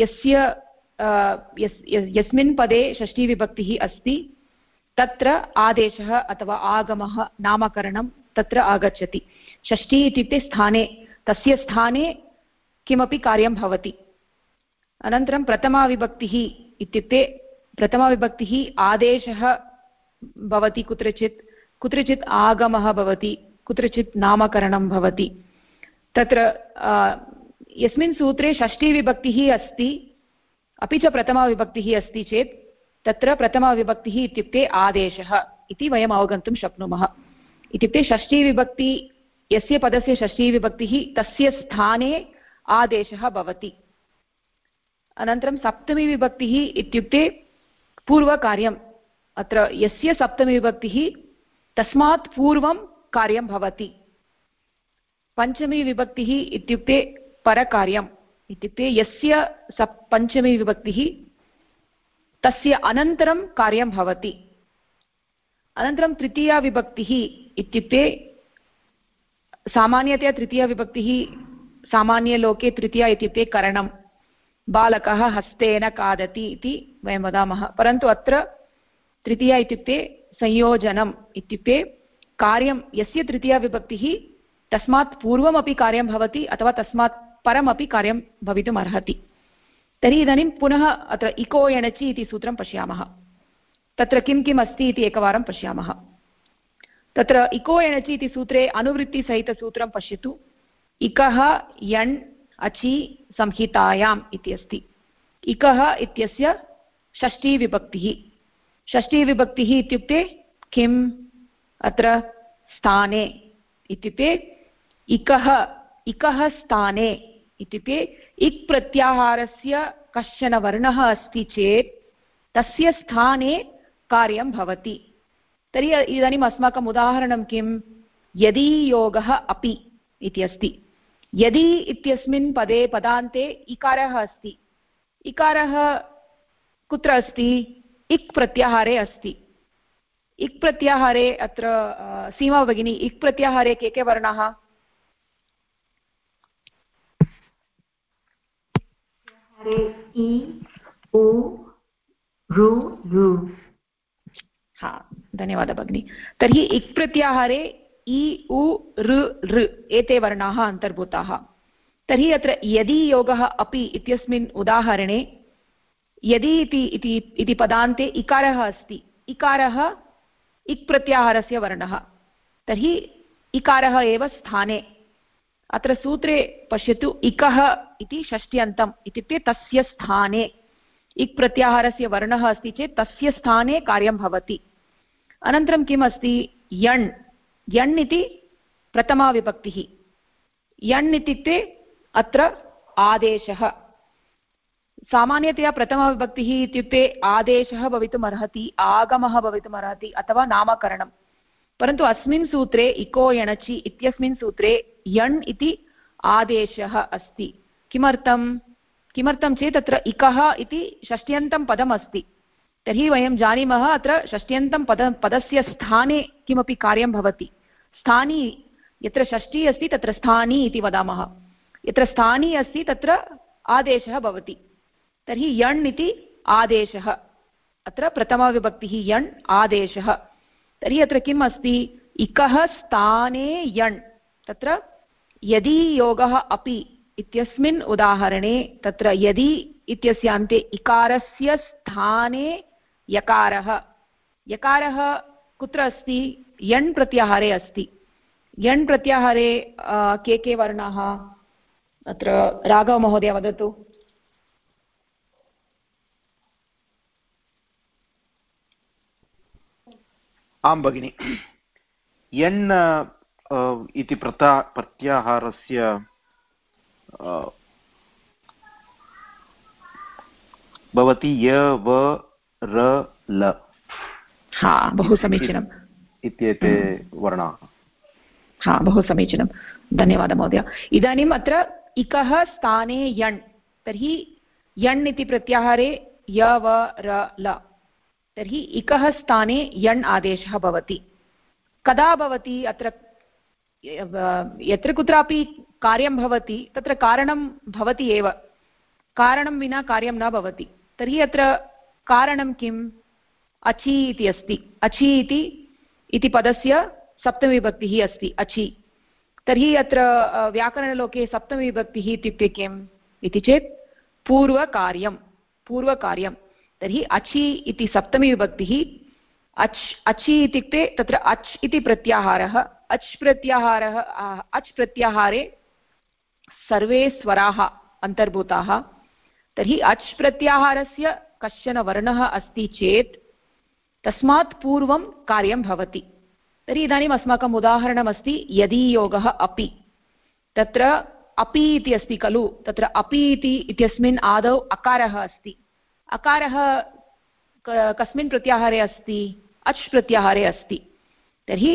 यस्मिन् पदे षष्ठीविभक्तिः अस्ति तत्र आदेशः अथवा आगमः नामकरणं तत्र आगच्छति। षष्ठी इत्युक्ते स्थाने, तस्य स्थाने किमपि कार्यं भवति। अनन्तरं प्रथमाविभक्तिः इत्युक्ते प्रथमाविभक्तिः आदेशः भवति, कुत्रचित् आगमः भवति, कुत्रचित् नामकरणं भवति। तत्र यस्मिन् सूत्रे षष्ठीविभक्तिः अस्ति अपि च प्रथमाविभक्तिः अस्ति चेत् तत्र प्रथमाविभक्तिः इत्युक्ते आदेशः इति वयम् अवगन्तुं शक्नुमः। इत्युक्ते षष्ठीविभक्ति यस्य पदस्य षष्ठीविभक्तिः तस्य स्थाने आदेशः भवति। अनन्तरं सप्तमीविभक्तिः इत्युक्ते पूर्वकार्यम्। अत्र यस्य सप्तमीविभक्तिः तस्मात् पूर्वं कार्यं भवति। पञ्चमीविभक्तिः इत्युक्ते परकार्यम्। इत्युक्ते यस्य पञ्चमीविभक्तिः तस्य अनन्तरं कार्यं भवति। अनन्तरं तृतीयाविभक्तिः इत्युक्ते सामान्यतया तृतीयाविभक्तिः सामान्यलोके तृतीया इत्युक्ते करणं। बालकः हस्तेन खादति इति वयं वदामः, परन्तु अत्र तृतीया इत्युक्ते संयोजनम्। इत्युक्ते कार्यं यस्य तृतीयाविभक्तिः तस्मात् पूर्वमपि कार्यं भवति अथवा तस्मात् परमपि कार्यं भवितुम् अर्हति। तर्हि इदानीं पुनः अत्र इको एणचि इति सूत्रं पश्यामः। तत्र किं किम् अस्ति इति एकवारं पश्यामः। तत्र इको एणचि इति सूत्रे अनुवृत्तिसहितसूत्रं पश्यतु। इकः यण् अचि संहितायाम् इति अस्ति। इकः इत्यस्य षष्ठीविभक्तिः। षष्ठीविभक्तिः इत्युक्ते किम्? अत्र स्थाने। इत्युक्ते इकः स्थाने इत्युक्ते इक् प्रत्याहारस्य कश्चन वर्णः अस्ति चेत् तस्य स्थाने कार्यं भवति। तर्हि इदानीम् अस्माकम् उदाहरणं किं? यदि योगः अपि इति अस्ति। यदि इत्यस्मिन् पदे पदान्ते इकारः अस्ति। इकारः कुत्र अस्ति? इक् प्रत्याहारे अस्ति। इक् प्रत्याहारे अत्र सीमा भगिनी, इक् प्रत्याहारे के के वर्णाः? इ उ ऋ ऋ। हा, धन्यवादः भगिनी। तर्हि इक् प्रत्याहारे इ उ ऋ ऋ एते वर्णाः अन्तर्भूताः। तर्हि अत्र यदि योगः अपि इत्यस्मिन् उदाहरणे यदि इति पदान्ते इकारः अस्ति। इकारः इक् प्रत्याहारस्य वर्णः। तर्हि इकारः एव स्थाने। अत्र सूत्रे पश्यतु, इकः इति षष्ट्यन्तम् इत्युक्ते तस्य स्थाने इक् प्रत्याहारस्य वर्णः अस्ति चेत् तस्य स्थाने कार्यं भवति। अनन्तरं किम् अस्ति? यण्। यण् इति प्रथमाविभक्तिः। यण् इत्युक्ते अत्र आदेशः। सामान्यतया प्रथमाविभक्तिः इत्युक्ते आदेशः भवितुम् अर्हति, आगमः भवितुम् अर्हति अथवा नामकरणं। परन्तु अस्मिन् सूत्रे इको एणचि इत्यस्मिन् सूत्रे यण् इति आदेशः अस्ति। किमर्थं चेत् अत्र इकः इति षष्ट्यन्तं पदम् अस्ति। तर्हि वयं जानीमः अत्र षष्ट्यन्तं पदस्य स्थाने किमपि कार्यं भवति। स्थानी, यत्र षष्ठी अस्ति तत्र स्थानी इति वदामः। यत्र स्थानी अस्ति तत्र आदेशः भवति। तर्हि यण् इति आदेशः। अत्र प्रथमाविभक्तिः यण् आदेशः। तर्हि अत्र किम् अस्ति? इकः स्थाने यण्। तत्र यदि योगः अपि इत्यस्मिन् उदाहरणे तत्र यदि इत्यस्य अन्ते इकारस्य स्थाने यकारः। यकारः कुत्र अस्ति? यण् प्रत्याहारे अस्ति। यण् प्रत्याहारे के वर्णाः? अत्र राघव महोदय वदतु। आं भगिनि, यण् इति प्रत्याहारस्य भवति य व र ल। हा, बहु समीचीनम्। इत्येते वर्णाः। हा, बहु समीचीनं, धन्यवादः महोदय। इदानीम् अत्र इकः स्थाने यण्। तर्हि यण् इति प्रत्याहारे य व र ल। तर्हि इकः स्थाने यण् आदेशः भवति। कदा भवति? अत्र यत्र कुत्रापि कार्यं भवति तत्र कारणं भवति एव। कारणं विना कार्यं न भवति। तर्हि अत्र कारणं किम्? अचि इति अस्ति। अचि इति पदस्य सप्तमीविभक्तिः अस्ति, अचि। तर्हि अत्र व्याकरणलोके सप्तमीविभक्तिः इत्युक्ते किम् इति चेत् पूर्वकार्यं। तर्हि अचि इति सप्तमीविभक्तिः। अचि इत्युक्ते तत्र अच् इति प्रत्याहारः। अच् प्रत्याहारे सर्वे स्वराः अन्तर्भूताः। तर्हि अच् प्रत्याहारस्य कश्चन वर्णः अस्ति चेत् तस्मात् पूर्वं कार्यं भवति। तर्हि इदानीम् अस्माकम् उदाहरणमस्ति यदीयोगः अपि। तत्र अपि इति अस्ति खलु, तत्र अपि इत्यस्मिन् आदौ अकारः अस्ति। अकारः कस्मिन् प्रत्याहारे अस्ति? अच् प्रत्याहारे अस्ति। तर्हि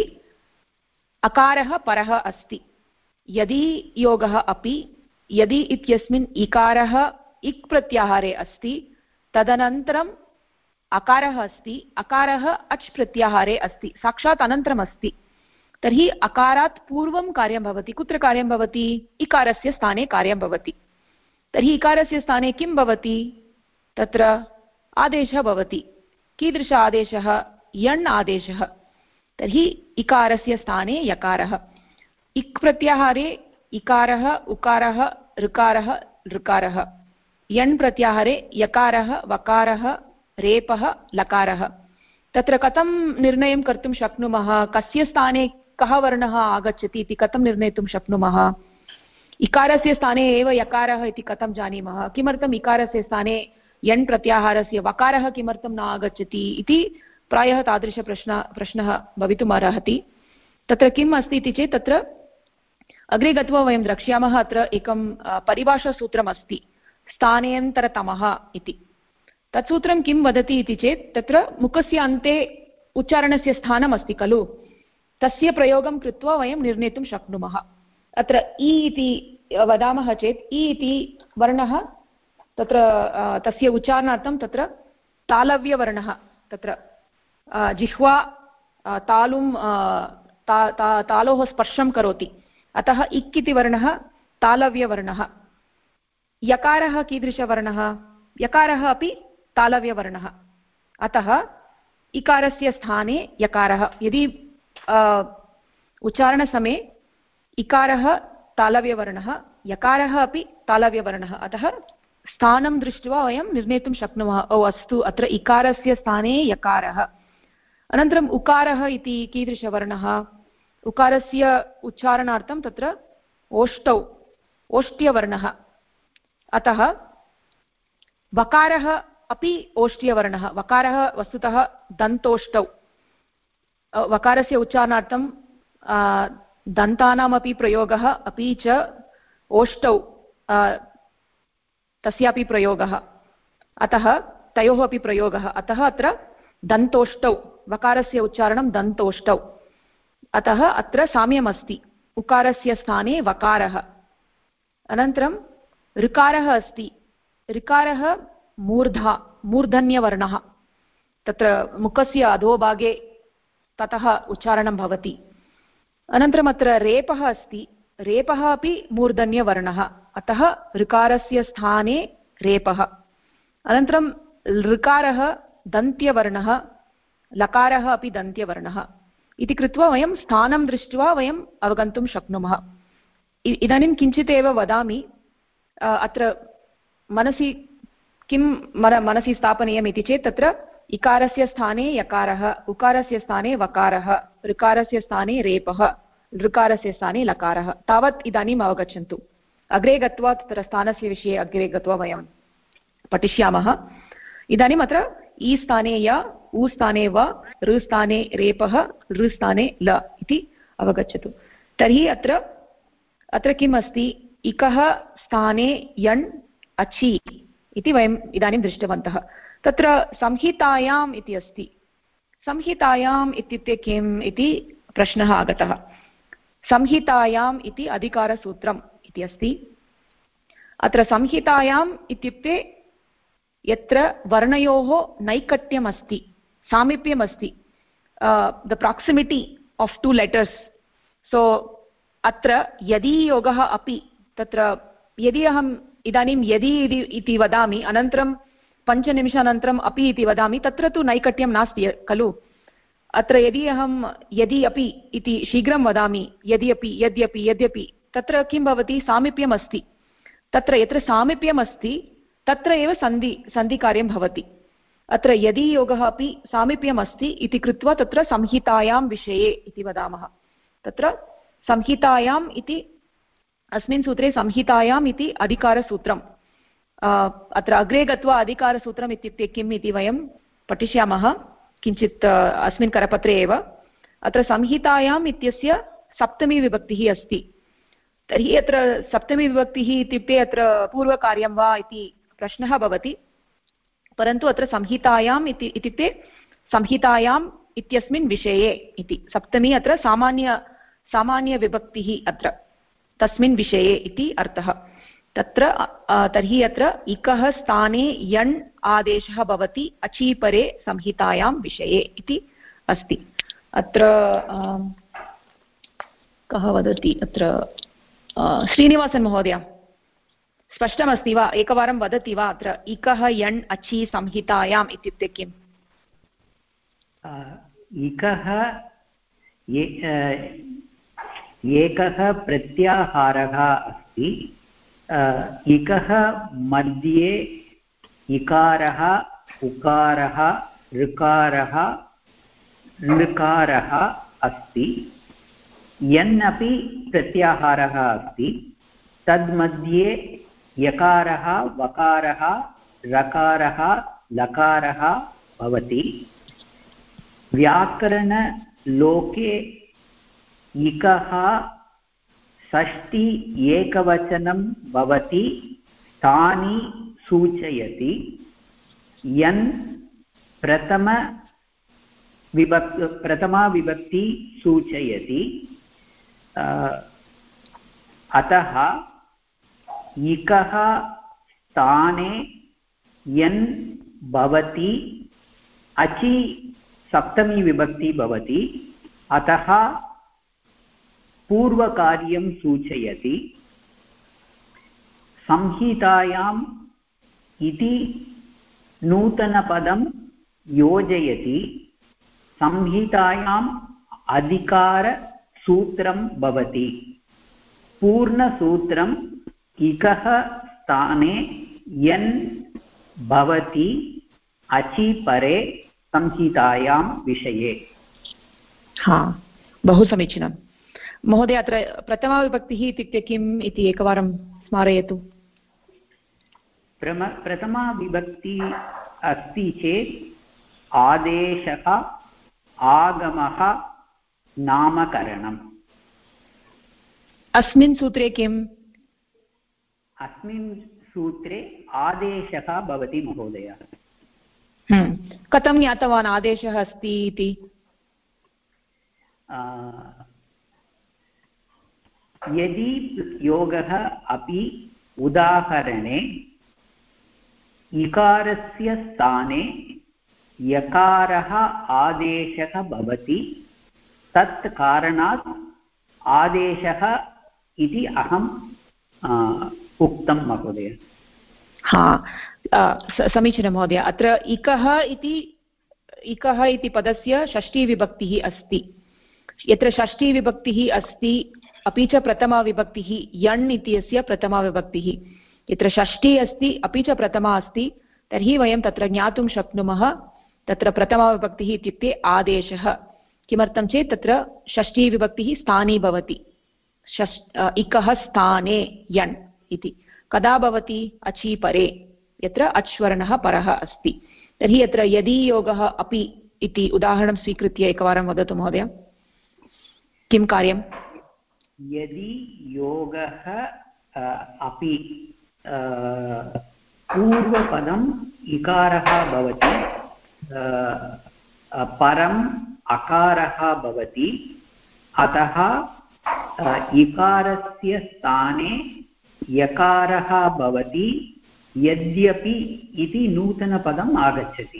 अकारः परः अस्ति। यदि योगः अपि, यदि इत्यस्मिन् इकारः इक् प्रत्याहारे अस्ति, तदनन्तरम् अकारः अस्ति, अकारः अच् प्रत्याहारे अस्ति, साक्षात् अनन्तरम् अस्ति। तर्हि अकारात् पूर्वं कार्यं भवति। कुत्र कार्यं भवति? इकारस्य स्थाने कार्यं भवति। तर्हि इकारस्य स्थाने किं भवति? तत्र आदेशः भवति। कीदृश आदेशः? यण् आदेशः। तर्हि इकारस्य स्थाने यकारः। इक् प्रत्याहारे इकारः, उकारः, ऋकारः, लृकारः। यण् प्रत्याहारे यकारः, वकारः, रेपः, लकारः। तत्र कथं निर्णयं कर्तुं शक्नुमः? कस्य स्थाने कः वर्णः आगच्छति इति कथं निर्णेतुं शक्नुमः? इकारस्य स्थाने एव यकारः इति कथं जानीमः? किमर्थम् इकारस्य स्थाने यण् प्रत्याहारस्य वकारः किमर्थं न आगच्छति इति प्रायः तादृशप्रश्नः भवितुम् अर्हति। तत्र किम् अस्ति इति चेत् तत्र अग्रे गत्वा वयं द्रक्ष्यामः। अत्र एकं परिभाषासूत्रमस्ति, स्थानेऽन्तरतमः इति। तत् सूत्रं किं वदति इति चेत् तत्र मुखस्य अन्ते उच्चारणस्य स्थानमस्ति खलु, तस्य प्रयोगं कृत्वा वयं निर्णेतुं शक्नुमः। अत्र इ इति वदामः चेत् इ इति वर्णः तत्र तस्य उच्चारणार्थं तत्र तालव्यवर्णः, तत्र जिह्वा तालुं तालोः स्पर्शं करोति, अतः इक् इति वर्णः तालव्यवर्णः। यकारः कीदृशवर्णः? यकारः अपि तालव्यवर्णः, अतः इकारस्य स्थाने यकारः। यदि उच्चारणसमये इकारः तालव्यवर्णः, यकारः अपि तालव्यवर्णः, अतः स्थानं दृष्ट्वा वयं निर्णेतुं शक्नुमः, ओ अस्तु अत्र इकारस्य स्थाने यकारः। अनन्तरम् उकारः इति कीदृशवर्णः? उकारस्य उच्चारणार्थं तत्र ओष्ठौ ओष्ट्यवर्णः, अतः वकारः अपि ओष्ट्यवर्णः। वकारः वस्तुतः दन्तोष्ठौ, वकारस्य उच्चारणार्थं दन्तानामपि प्रयोगः, अपि च ओष्ठौ तस्यापि प्रयोगः, अतः तयोः अपि प्रयोगः, अतः अत्र दन्तोष्ठौ, वकारस्य उच्चारणं दन्तोष्ठौ, अतः अत्र साम्यमस्ति। उकारस्य स्थाने वकारः। अनन्तरं ऋकारः अस्ति। ऋकारः मूर्धन्यवर्णः, तत्र मुखस्य अधोभागे ततः उच्चारणं भवति। अनन्तरम् अत्र रेपः अस्ति। रेपः अपि मूर्धन्यवर्णः, अतः ऋकारस्य स्थाने रेपः। अनन्तरं ऋकारः दन्त्यवर्णः, लकारः अपि दन्त्यवर्णः इति कृत्वा वयं स्थानं दृष्ट्वा वयम् अवगन्तुं शक्नुमः। इदानीं किञ्चित् एव वदामि। अत्र मनसि किं मनसि स्थापनीयम् इति चेत् तत्र इकारस्य स्थाने यकारः, उकारस्य स्थाने वकारः, ऋकारस्य स्थाने रेपः, ऋकारस्य स्थाने लकारः, तावत् इदानीम् अवगच्छन्तु। अग्रे गत्वा तत्र स्थानस्य विषये अग्रे गत्वा वयं पठिष्यामः। इदानीम् अत्र इ स्थाने य, उ स्थाने व, ऋ स्थाने रेपः, ऋ स्थाने ल इति अवगच्छतु। तर्हि अत्र किम् अस्ति? इकः स्थाने यण् अचि इति वयम् इदानीं दृष्टवन्तः। तत्र संहितायाम् इति अस्ति। संहितायाम् इत्युक्ते किम् इति प्रश्नः आगतः। संहितायाम् इति अधिकारसूत्रम् इति अस्ति। अत्र संहितायाम् इत्युक्ते यत्र वर्णयोः नैकट्यम् अस्ति, सामीप्यम् अस्ति, the proximity of two letters. So अत्र यदि योगः अपि, तत्र यदि अहम् इदानीं यदि इति वदामि, अनन्तरं 5 निमिषानन्तरम् अपि इति वदामि, तत्र तु नैकट्यं नास्ति खलु। अत्र यदि अहं यदि अपि इति शीघ्रं वदामि, यदि अपि, यद्यपि, यद्यपि, तत्र किं भवति? सामीप्यम् अस्ति। तत्र यत्र सामीप्यम् अस्ति तत्र एव सन्धिकार्यं भवति। अत्र यदि योगः अपि सामीप्यम् अस्ति इति कृत्वा तत्र संहितायां विषये इति वदामः। तत्र संहितायाम् इति अस्मिन् सूत्रे संहितायाम् इति अधिकारसूत्रम्। अत्र अग्रे गत्वा अधिकारसूत्रम् इत्युक्ते किम् इति वयं पठिष्यामः किञ्चित् अस्मिन् करपत्रे एव। अत्र संहितायाम् इत्यस्य सप्तमी विभक्तिः अस्ति। तर्हि अत्र सप्तमी विभक्तिः इत्युक्ते अत्र पूर्वकार्यं वा इति प्रश्नः भवति, परन्तु अत्र संहितायाम् इत्युक्ते संहितायाम् इत्यस्मिन् विषये इति सप्तमी अत्र सामान्यविभक्तिः अत्र तस्मिन् विषये इति अर्थः। तत्र तर्हि अत्र इकः स्थाने यण् आदेशः भवति अचीपरे संहितायां विषये इति अस्ति। अत्र कः वदति अत्र श्रीनिवासन् महोदय स्पष्टमस्ति वा? एकवारं वदति वा अत्र इकः यण् अचि संहितायाम् इत्युक्ते किम्? इकः एकः प्रत्याहारः अस्ति। इकः मध्ये इकारः उकारः ऋकारः लृकारः अस्ति। यन् अपि प्रत्याहारः अस्ति। तन्मध्ये यकारः वकारः रकारः लकारः भवति। व्याकरणलोके इकः षष्ठी एकवचनं भवति तानि सूचयति। यन् प्रथमा विभक्ति सूचयति। अतः इकः स्थाने यन् भवति अचि सप्तमी विभक्ति भवति। अतः पूर्वकार्यं सूचयति। संहितायाम् इति नूतनपदं योजयति। संहितायाम् अधिकारसूत्रं भवति। पूर्णसूत्रम् इकः स्थाने यन् भवति अचि परे संहितायां विषये। बहु समीचीनं महोदय। अत्र प्रथमाविभक्तिः इत्युक्ते किम् इति एकवारं स्मारयतु। प्रथमा विभक्ति अस्ति चेत् आदेशः आगमः नामकरणम्। अस्मिन् सूत्रे किम्? अस्मिन् सूत्रे आदेशः भवति महोदय। कथं ज्ञातवान् आदेशः अस्ति इति? यदि योगः अपि उदाहरणे इकारस्य स्थाने यकारः आदेशः भवति तत् कारणात् आदेशः इति अहम् उक्तं महोदय। समीचीनं महोदय। अत्र इकः इति पदस्य षष्ठीविभक्तिः अस्ति। यत्र षष्ठीविभक्तिः अस्ति अपि च प्रथमाविभक्तिः यण् इत्यस्य प्रथमाविभक्तिः, यत्र षष्ठी अस्ति अपि च प्रथमा अस्ति, तर्हि वयं तत्र ज्ञातुं शक्नुमः तत्र प्रथमाविभक्तिः इत्युक्ते आदेशः। किमर्थं चेत् तत्र षष्ठीविभक्तिः स्थानी भवति। इकः स्थाने यण् इति कदा भवति? अचि परे, यत्र अच्वर्णः परः अस्ति। तर्हि अत्र यदि योगः अपि इति उदाहरणं स्वीकृत्य एकवारं वदतु महोदय, किं कार्यं? यदि योगः अपि पूर्वपदम् इकारः भवति, परम् अकारः भवति। अतः इकारस्य स्थाने यकारः भवति यद्यपि इति नूतनपदम् आगच्छति।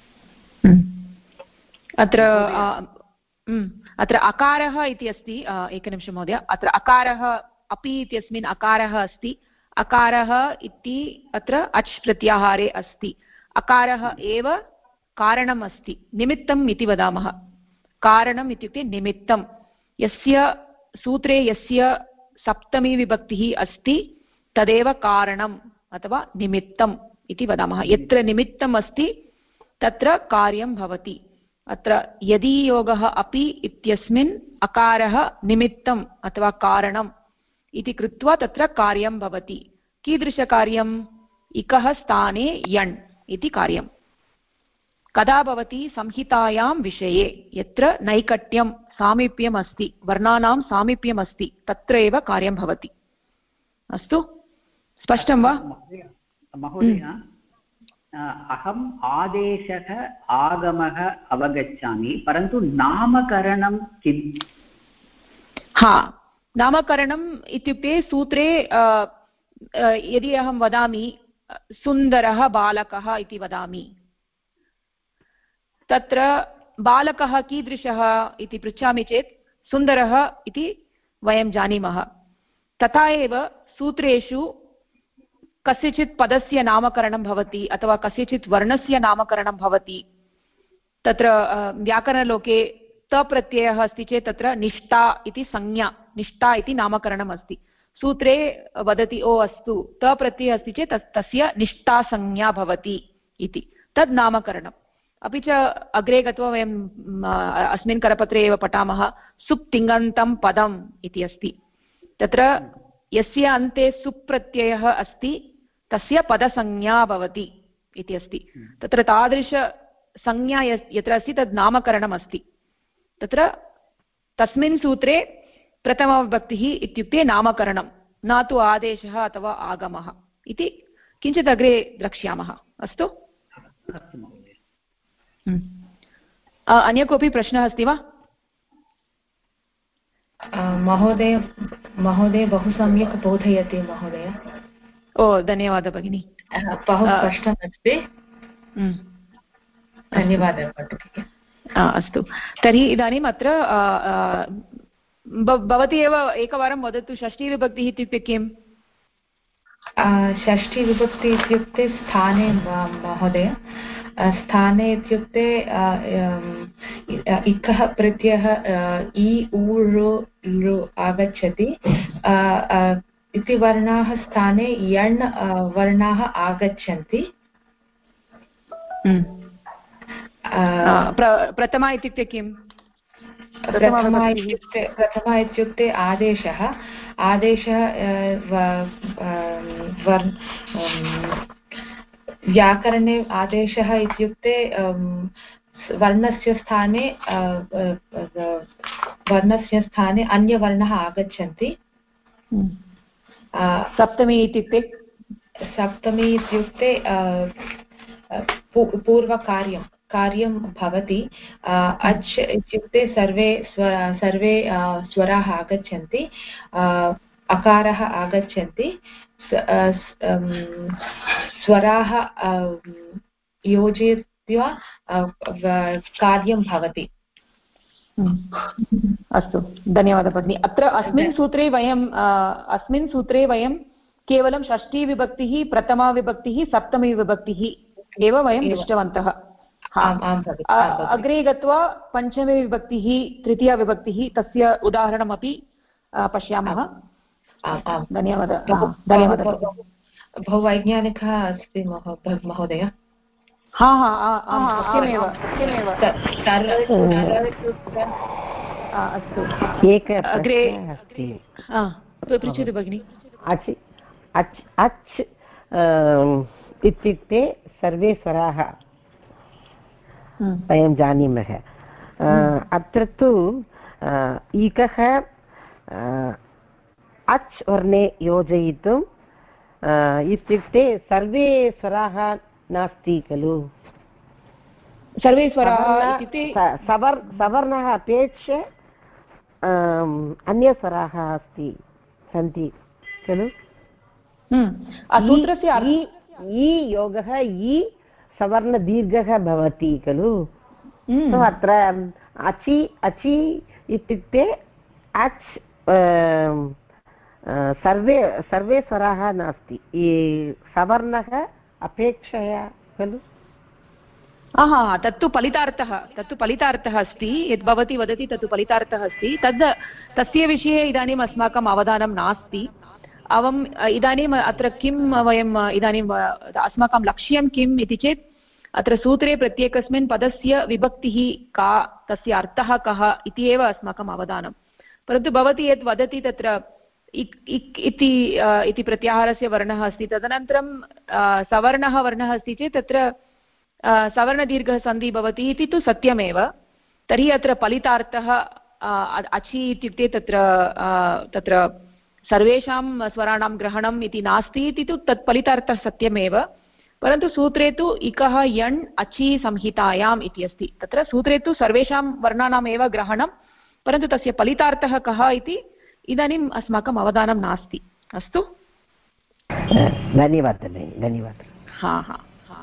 अत्र अकारः इति अस्ति। एकनिमिषं महोदय। अत्र अकारः अपि इत्यस्मिन् अकारः अस्ति। अकारः इति अत्र अच् प्रत्याहारे अस्ति। अकारः एव कारणम् अस्ति, निमित्तम् इति वदामः। कारणम् इत्युक्ते निमित्तं। यस्य सूत्रे यस्य सप्तमी विभक्तिः अस्ति तदेव कारणम् अथवा निमित्तम् इति वदामः। यत्र निमित्तम् अस्ति तत्र कार्यं भवति। अत्र यदि योगः अपि इत्यस्मिन् अकारः निमित्तम् अथवा कारणम् इति कृत्वा तत्र कार्यं भवति। कीदृशकार्यं? इकः स्थाने यण् इति कार्यं। कदा भवति? संहितायां विषये, यत्र नैकट्यं सामीप्यम् अस्ति, वर्णानां सामीप्यम् अस्ति, तत्र एव कार्यं भवति। अस्तु, स्पष्टं वा? महोदय, अहम् आदेशः आगमः अवगच्छामि, परन्तु नामकरणं किम्? हा, नामकरणम् इत्युक्ते सूत्रे यदि अहं वदामि सुन्दरः बालकः इति वदामि, तत्र बालकः कीदृशः इति पृच्छामि चेत् सुन्दरः इति वयं जानीमः। तथा एव सूत्रेषु कस्यचित् पदस्य नामकरणं भवति अथवा कस्यचित् वर्णस्य नामकरणं भवति। तत्र व्याकरणलोके तप्रत्ययः अस्ति चेत् तत्र निष्ठा इति संज्ञा, निष्ठा इति नामकरणम् अस्ति। सूत्रे वदति ओ अस्तु तप्रत्ययः अस्ति चेत् तस्य निष्ठा संज्ञा भवति इति, तद् नामकरणम्। अपि च अग्रे गत्वा वयं अस्मिन् करपत्रे एव पठामः सुप् तिङन्तं पदम् इति अस्ति। तत्र यस्य अन्ते सुप् प्रत्ययः अस्ति तस्य पदसंज्ञा भवति इति अस्ति। तत्र तादृशसंज्ञा यत्र अस्ति तद् नामकरणम् अस्ति। तत्र तस्मिन् सूत्रे प्रथमविभक्तिः इत्युक्ते नामकरणं, न तु आदेशः अथवा आगमः इति किञ्चित् अग्रे द्रक्ष्यामः। अस्तु, अन्य कोऽपि प्रश्नः अस्ति वा? महोदय बहु सम्यक् बोधयति महोदय। ओ, धन्यवादः भगिनी, बहु स्पष्टमस्ति, धन्यवादः। अस्तु, तर्हि इदानीम् अत्र भवती एव एकवारं वदतु, षष्ठीविभक्तिः इत्युक्ते किम्? षष्ठीविभक्ति इत्युक्ते स्थाने महोदय, स्थाने इत्युक्ते इकः प्रत्ययः इ उ ऋ आगच्छति, इति वर्णाः स्थाने यण् वर्णाः आगच्छन्ति। प्रथमा इत्युक्ते किम्? प्रथमा इत्युक्ते आदेशः। व्याकरणे आदेशः इत्युक्ते वर्णस्य स्थाने अन्यवर्णः आगच्छन्ति। सप्तमी इत्युक्ते? सप्तमी इत्युक्ते कार्यं भवति। अच् इत्युक्ते सर्वे स्वराः आगच्छन्ति, अकारः आगच्छन्ति, स्वराः योजयित्वा कार्यं भवति। अस्तु, धन्यवादः भगिनी। अत्र अस्मिन् सूत्रे वयं केवलं षष्ठीविभक्तिः, प्रथमाविभक्तिः, सप्तमीविभक्तिः एव वयं दृष्टवन्तः। अग्रे गत्वा पञ्चमीविभक्तिः, तृतीयाविभक्तिः, तस्य उदाहरणमपि पश्यामः। धन्यवादः। बहु वैज्ञानिकः अस्ति महोदय। किमेव अस्तु, अग्रे पृच्छतु भगिनि। अच् इत्युक्ते सर्वे स्वराः वयं जानीमः। अत्र तु इकः अच् वर्णे योजयितुं इत्युक्ते सर्वे स्वराः नास्ति खलु। सर्वे स्वराः इत्युक्ते सवर्णः अपेक्ष्य अन्यस्वराः सन्ति खलु। इ योगः इ सवर्णदीर्घः भवति खलु। अत्र अचि इत्युक्ते अच् सर्वे स्वराः नास्ति, सवर्णः अपेक्षया खलु। तत्तु फलितार्थः अस्ति। यद् भवती वदति तत्तु फलितार्थः अस्ति। तस्य विषये इदानीम् अस्माकम् अवधानं नास्ति। इदानीम् अत्र किं वयम् इदानीम् अस्माकं लक्ष्यं किम् इति चेत् अत्र सूत्रे प्रत्येकस्मिन् पदस्य विभक्तिः का, तस्य अर्थः कः इति एव अस्माकम् अवधानं। परन्तु भवती यत् वदति तत्र इति प्रत्याहारस्य वर्णः अस्ति, तदनन्तरं सवर्णः वर्णः अस्ति चेत् तत्र सवर्णदीर्घः सन्धिः भवति इति तु सत्यमेव। तर्हि अत्र फलितार्थः अचि इत्युक्ते तत्र सर्वेषां स्वराणां ग्रहणम् इति नास्ति इति तु तत् फलितार्थः सत्यमेव, परन्तु सूत्रे तु इकः यण् अचि संहितायाम् इति अस्ति। तत्र सूत्रे तु सर्वेषां वर्णानामेव ग्रहणं, परन्तु तस्य फलितार्थः कः इति इदानीम् अस्माकम् अवधानं नास्ति। अस्तु, धन्यवादः। हा,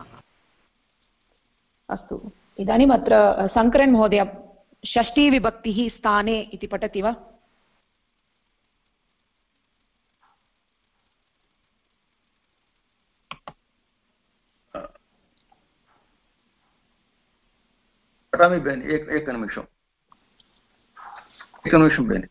अस्तु। इदानीम् अत्र शङ्करन् महोदय षष्ठीविभक्तिः स्थाने इति पठति वा? पठामि भगिनि, एकनिमिषं भगिनि।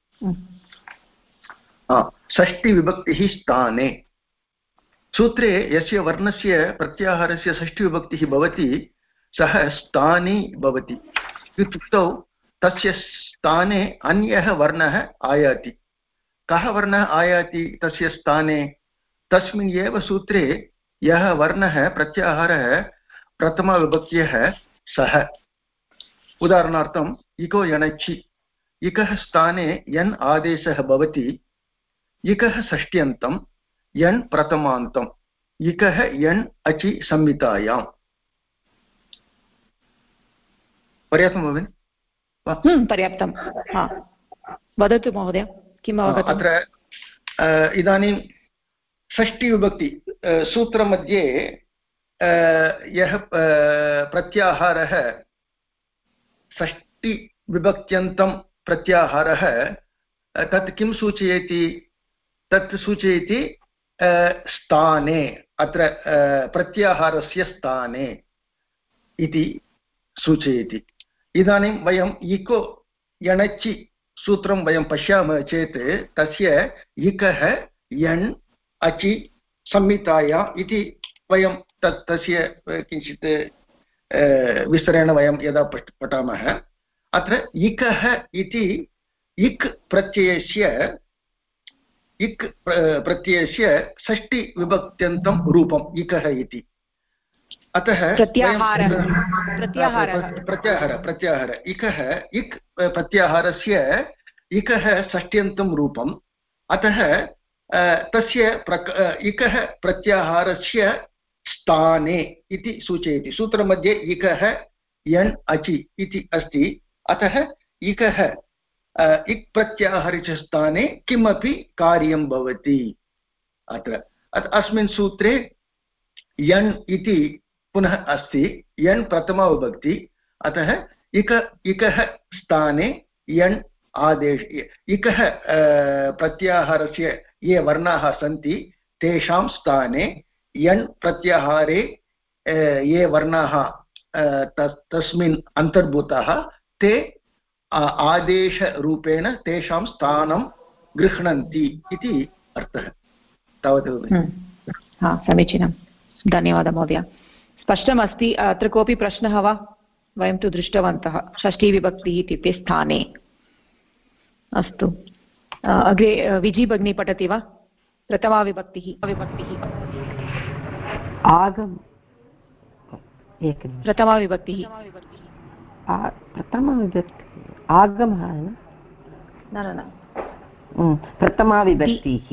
षष्ठीविभक्तिः स्थाने। सूत्रे यस्य वर्णस्य प्रत्याहारस्य षष्ठीविभक्तिः भवति सः स्थानी भवति। इत्युक्तौ तस्य स्थाने अन्यः वर्णः आयाति। कः वर्णः आयाति तस्य स्थाने? तस्मिन् एव सूत्रे यः वर्णः प्रत्याहारः प्रथमविभक्त्यः सः। उदाहरणार्थम् इको यणचि, इकः स्थाने यन् आदेशः भवति, इकः षष्ट्यन्तं यन् प्रथमान्तम्, इकः यन् अचि संहितायाम्। पर्याप्तं भगिनि? पर्याप्तं। वदतु महोदय, किम् अवगतम्? अत्र इदानीं षष्ठीविभक्ति सूत्रमध्ये यः प्रत्याहारः षष्टिविभक्त्यन्तं प्रत्याहारः तत् किं सूचयति? तत् सूचयति स्थाने, अत्र प्रत्याहारस्य स्थाने इति सूचयति। इदानीं वयम् इको यणचि सूत्रं वयं पश्यामः चेत् तस्य इकः यण् अचि संहिताया इति वयं तस्य किञ्चित् विस्तरेण वयं यदा पठामः, अत्र इकः इति इक् प्रत्ययस्य षष्टिविभक्त्यन्तं रूपम् इकः इति। अतः प्रत्याहार इकः इक् प्रत्याहारस्य इकः षष्ट्यन्तं रूपम्। अतः तस्य इकः प्रत्याहारस्य स्थाने इति सूचयति। सूत्रमध्ये इकः यण् अचि इति अस्ति। अतः इकः इक् प्रत्याहारस्य स्थाने किमपि कार्यं भवति। अत्र अस्मिन् सूत्रे यण् इति पुनः अस्ति, यण् प्रथमाविभक्ति। अतः इकः स्थाने यण् आदेश, इकः प्रत्याहारस्य ये वर्णाः सन्ति तेषां स्थाने यण् प्रत्याहारे ये वर्णाः तस्मिन् अन्तर्भूताः ते आदेशरूपेण तेषां स्थानं गृह्णन्ति इति अर्थः। तावत्। समीचीनं, धन्यवादः महोदय। स्पष्टमस्ति। अत्र कोऽपि प्रश्नः वा? वयं तु दृष्टवन्तः षष्ठीविभक्तिः इत्युक्ते स्थाने। अस्तु, अग्रे विजि भगिनी पठति वा? प्रथमाविभक्तिः प्रथमाविभक्तिः आगमः न प्रथमाविभक्तिः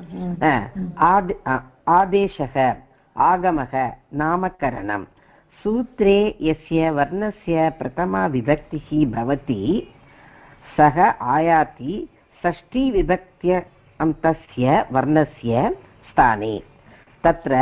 आदेशः, आगमः, नामकरणं। सूत्रे यस्य वर्णस्य प्रथमाविभक्तिः भवति सः आयाति षष्ठीविभक्त्यन्तस्य वर्णस्य स्थाने। तत्र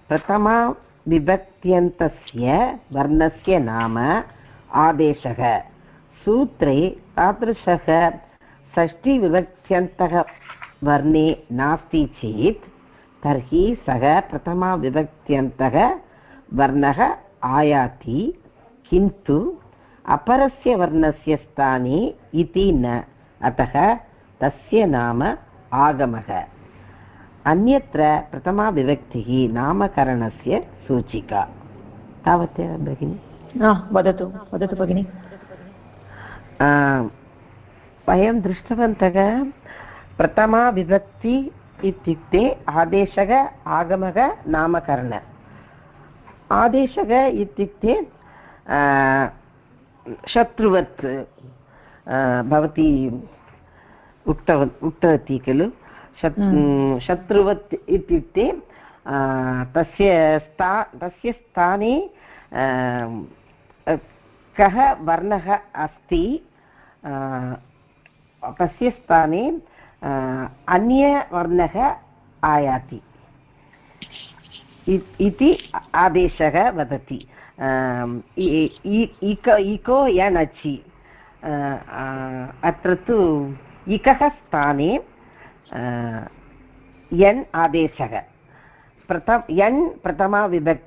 प्रथमाविभक्त्यन्तस्य वर्णस्य नाम आदेशः। सूत्रे तादृशः षष्ठीविभक्त्यन्तः वर्णे नास्ति चेत् तर्हि सः प्रथमाविभक्त्यन्तः वर्णः आयाति, किन्तु अपरस्य वर्णस्य स्थाने इति न। अतः तस्य नाम आगमः। अन्यत्र प्रथमाविभक्तिः नामकरणस्य सूचिका। तावदेव भगिनि। वदतु भगिनि। वयं दृष्टवन्तः प्रथमा विभक्ति इत्युक्ते आदेशः आगमः नामकरण आदेशः इत्युक्ते शत्रुवत् भवती उक्तवती खलु शत्रुवत् इत्युक्ते तस्य स्थाने कः वर्णः अस्ति तस्य स्थाने अन्यवर्णः आयाति इति आदेशः वदति इको यणचि अत्र तु इकः स्थाने यन् आदेशः यन् प्रथमा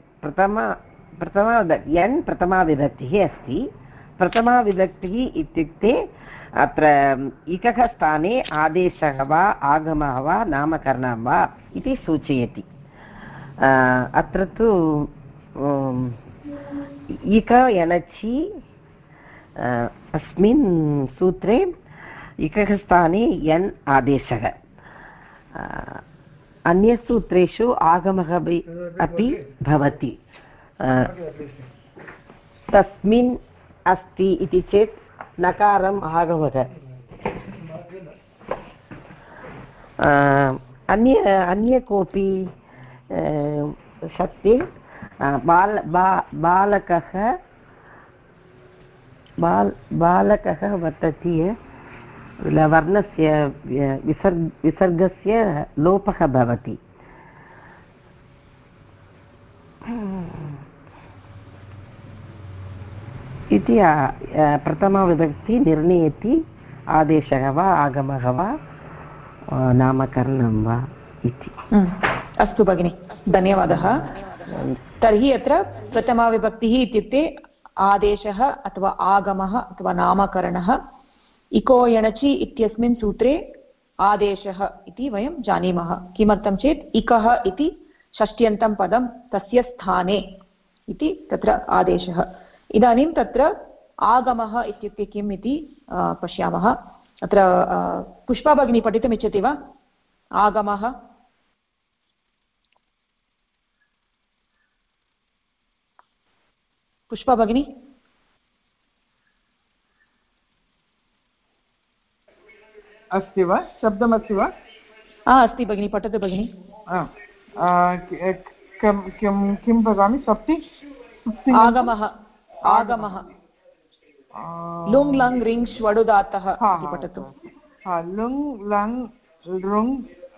विभक्तिः अस्ति प्रथमा विभक्तिः इत्युक्ते अत्र इकः स्थाने आदेशः वा आगमः वा नामकरणं वा इति सूचयति अत्र तु इक यणचि अस्मिन् सूत्रे इकः स्थाने यन् आदेशः अन्यसूत्रेषु आगमः अपि भवति तस्मिन् अस्ति इति चेत् नकारम् आगमः अन्य कोऽपि शक्ति बालकः वर्तते वर्णस्य विसर्गस्य लोपः भवति इति प्रथमाविभक्ति निर्णयति आदेशः वा आगमः वा नामकरणं वा इति। अस्तु भगिनि, धन्यवादः। तर्हि अत्र प्रथमाविभक्तिः इत्युक्ते आदेशः अथवा आगमः अथवा नामकरणः। इको यणचि इत्यस्मिन् सूत्रे आदेशः इति वयं जानीमः। किमर्थं चेत् इकः इति षष्ट्यन्तं पदं तस्य स्थाने इति तत्र आदेशः। इदानीं तत्र आगमः इत्युक्ते किम् इति पश्यामः। अत्र पुष्पा भगिनी पठितुमिच्छति वा? आगमः पुष्पा भगिनी? अस्ति वा? शब्दमस्ति वा? अस्ति भगिनी, पठतु भगिनी। किं वदामि? सप्ति आगमः आगमः लुङ् लङ् रिङ् ष्वडुदात्तः इति पठतु। लुङ् लङ् लृङ्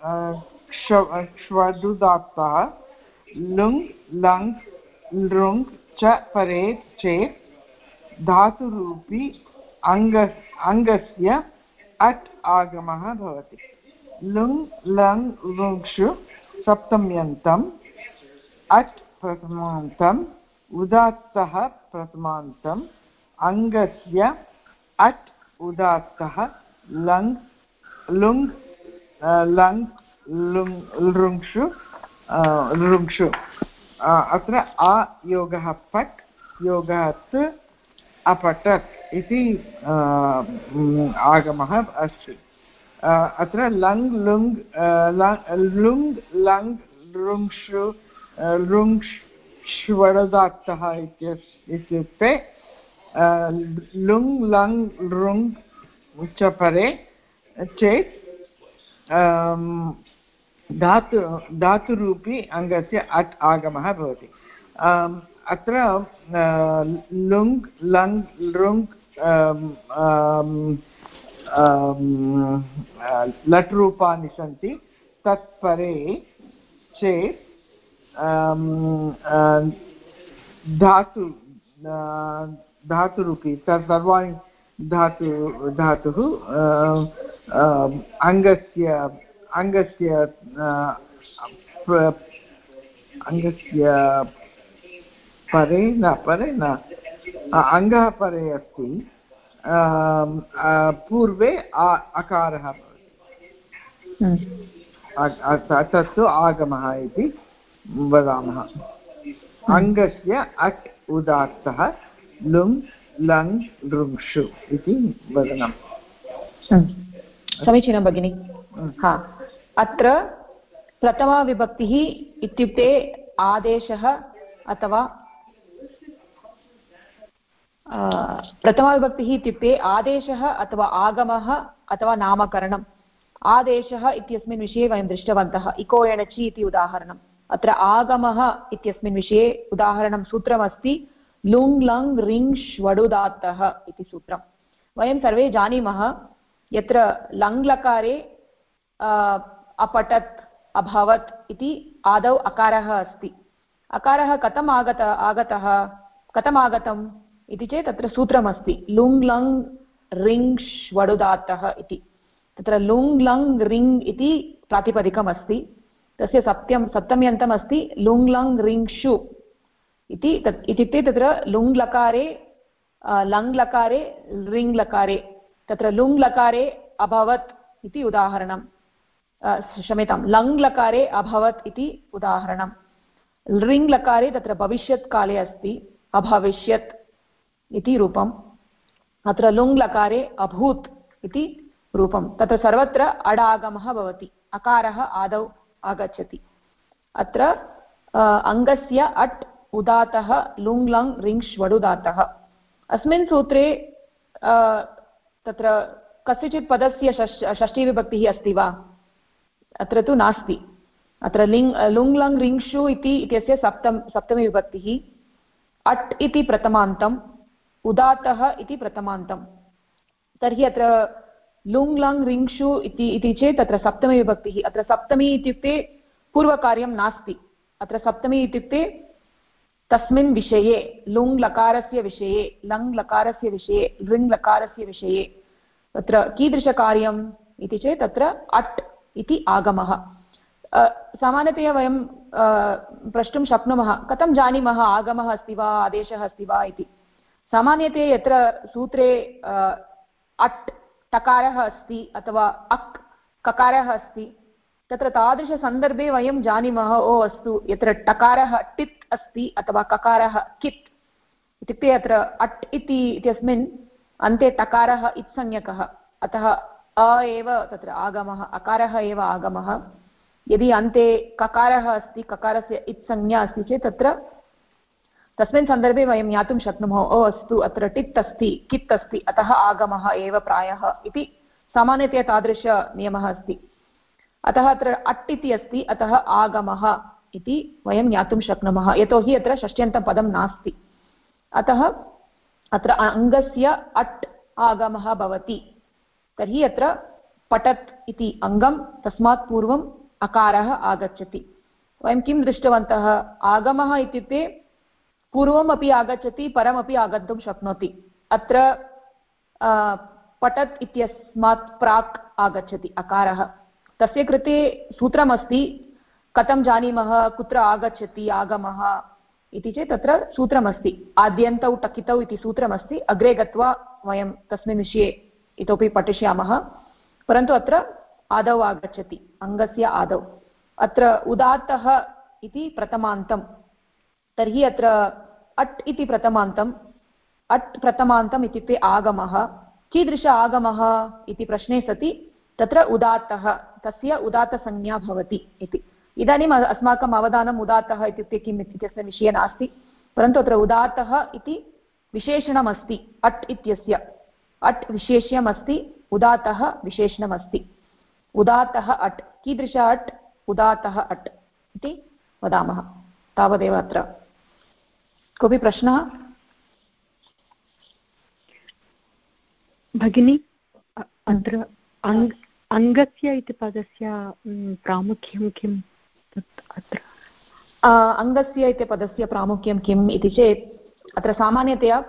ष्वडुदात्तः लुङ् लङ् लृङ् च परे चेत् धातुरूपी अङ्गस्य अट् आगमः भवति। लुङ् लङ् लृङ्क्षु सप्तम्यन्तम् अट् प्रथमान्तम् उदात्तः प्रथमान्तम् अङ्गस्य अट् उदात्तः लङ् लुङ् लङ् लृङ्क्षु लृङ्क्षु। अत्र आयोगः पट् योगः त् अपठत् इति आगमः अस्ति। अत्र लङ् लुङ् लुङ् लङ् लृङ्क्षु लृङ्क्ष्वडदात्तः इत्युक्ते लुङ् लङ् लृङ् च परे चेत् धातुरूपी अङ्गस्य अट् आगमः भवति। अत्र लुङ् लङ् लृङ् लट् रूपाणि सन्ति। तत्परे चेत् धातुरूपी सर्वाणि धातुः अङ्गस्य परे न अङ्गः परे अस्ति। पूर्वे अकारः भवति। तत्तु आगमः इति वदामः। अङ्गस्य अट् उदात्तः लुङ् लङ् लृङ्क्षु इति वदनम्। समीचीनं भगिनि, हा अत्र प्रथमाविभक्तिः इत्युक्ते आदेशः अथवा प्रथमाविभक्तिः इत्युक्ते आदेशः अथवा आगमः अथवा नामकरणम् आदेशः इत्यस्मिन् विषये वयं दृष्टवन्तः इको एणचि इति उदाहरणम् अत्र आगमः इत्यस्मिन् विषये उदाहरणं सूत्रमस्ति लुङ् लङ् रिङ् ष्वडुदात्तः इति सूत्रं वयं सर्वे जानीमः यत्र लङ् लकारे अपठत् अभवत् इति आदौ अकारः अस्ति अकारः कथम् आगतः कथम् आगतम् इति चेत् तत्र सूत्रमस्ति लुङ् लङ् रिङ् ष्वडुदात्तः इति तत्र लुङ् लङ् रिङ् इति प्रातिपदिकमस्ति तस्य सप्तम्यन्तम् अस्ति लुङ् लङ् रिङ् षु इति इत्युक्ते तत्र लुङ् लकारे लङ् लकारे रिङ् लकारे तत्र लुङ् लकारे अभवत् इति उदाहरणं क्षम्यतां लङ् लकारे अभवत् इति उदाहरणं रिङ् लकारे तत्र भविष्यत् काले अस्ति अभविष्यत् इति रूपम् अत्र लुङ् लकारे अभूत् इति रूपं तत्र सर्वत्र अडागमः भवति अकारः आदौ आगच्छति अत्र अङ्गस्य अट् उदात्तः लुङ् लङ् रिङ् ष्वडुदात्तः अस्मिन् सूत्रे तत्र कस्यचित् पदस्य षष्ठीविभक्तिः अस्ति वा अत्र तु नास्ति अत्र लुङ् लङ् रिङ् षु इत्यस्य सप्तमी विभक्तिः अट् इति प्रथमान्तम् उदात्तः इति प्रथमान्तं तर्हि अत्र लुङ् लङ् रिङ् षु इति चेत् तत्र सप्तमी विभक्तिः अत्र सप्तमी इत्युक्ते पूर्वकार्यं नास्ति अत्र सप्तमी इत्युक्ते तस्मिन् विषये लुङ् लकारस्य विषये लङ् लकारस्य विषये रिङ् लकारस्य विषये तत्र कीदृशकार्यम् इति चेत् तत्र अट् इति आगमः सामान्यतया वयं प्रष्टुं शक्नुमः कथं जानीमः आगमः अस्ति वा आदेशः अस्ति वा इति सामान्यतया यत्र सूत्रे अट् टकारः अस्ति अथवा अक् ककारः अस्ति तत्र तादृशसन्दर्भे वयं जानीमः ओ अस्तु यत्र टकारः टित् अस्ति अथवा ककारः कित् इत्युक्ते अत्र अट् इत्यस्मिन् अन्ते टकारः इत्संज्ञकः अतः अ एव तत्र आगमः अकारः एव आगमः यदि अन्ते ककारः अस्ति ककारस्य इत्संज्ञा अस्ति चेत् तत्र तस्मिन् सन्दर्भे वयं ज्ञातुं शक्नुमः ओ अस्तु अत्र टित् अस्ति कित् अस्ति अतः आगमः एव प्रायः इति सामान्यतया तादृशनियमः अस्ति अतः अत्र अट् इति अस्ति अतः आगमः इति वयं ज्ञातुं शक्नुमः यतोहि अत्र षष्ट्यन्तं पदं नास्ति अतः अत्र अङ्गस्य अट् आगमः भवति तर्हि अत्र पठत् इति अङ्गं तस्मात् पूर्वम् अकारः आगच्छति वयं किं दृष्टवन्तः आगमः इत्युक्ते पूर्वमपि आगच्छति परमपि आगन्तुं शक्नोति अत्र पठत् इत्यस्मात् प्राक् आगच्छति अकारः तस्य कृते सूत्रमस्ति कथं जानीमः कुत्र आगच्छति आगमः इति चेत् तत्र सूत्रमस्ति आद्यन्तौ टकितौ इति सूत्रमस्ति अग्रे गत्वा वयं तस्मिन् विषये इतोपि पठिष्यामः परन्तु अत्र आदौ आगच्छति अङ्गस्य आदौ अत्र उदात्तः इति प्रथमान्तं तर्हि अत्र अट् इति प्रथमान्तम् अट् प्रथमान्तम् इत्युक्ते आगमः कीदृश आगमः इति प्रश्ने सति तत्र उदात्तः तस्य उदात्तसंज्ञा भवति इति इदानीम् अस्माकम् अवधानम् उदात्तः इत्युक्ते किम् इत्यस्य विषये नास्ति परन्तु अत्र उदात्तः इति विशेषणमस्ति अट् इत्यस्य अट् विशेष्यमस्ति उदात्तः विशेषणमस्ति उदात्तः अट् कीदृश अट् उदात्तः अट् इति वदामः तावदेव अत्र कोऽपि प्रश्नः भगिनी अत्र अङ्गस्य इति पदस्य प्रामुख्यं किम् अत्र अङ्गस्य इति पदस्य प्रामुख्यं किम् इति चेत् अत्र सामान्यतया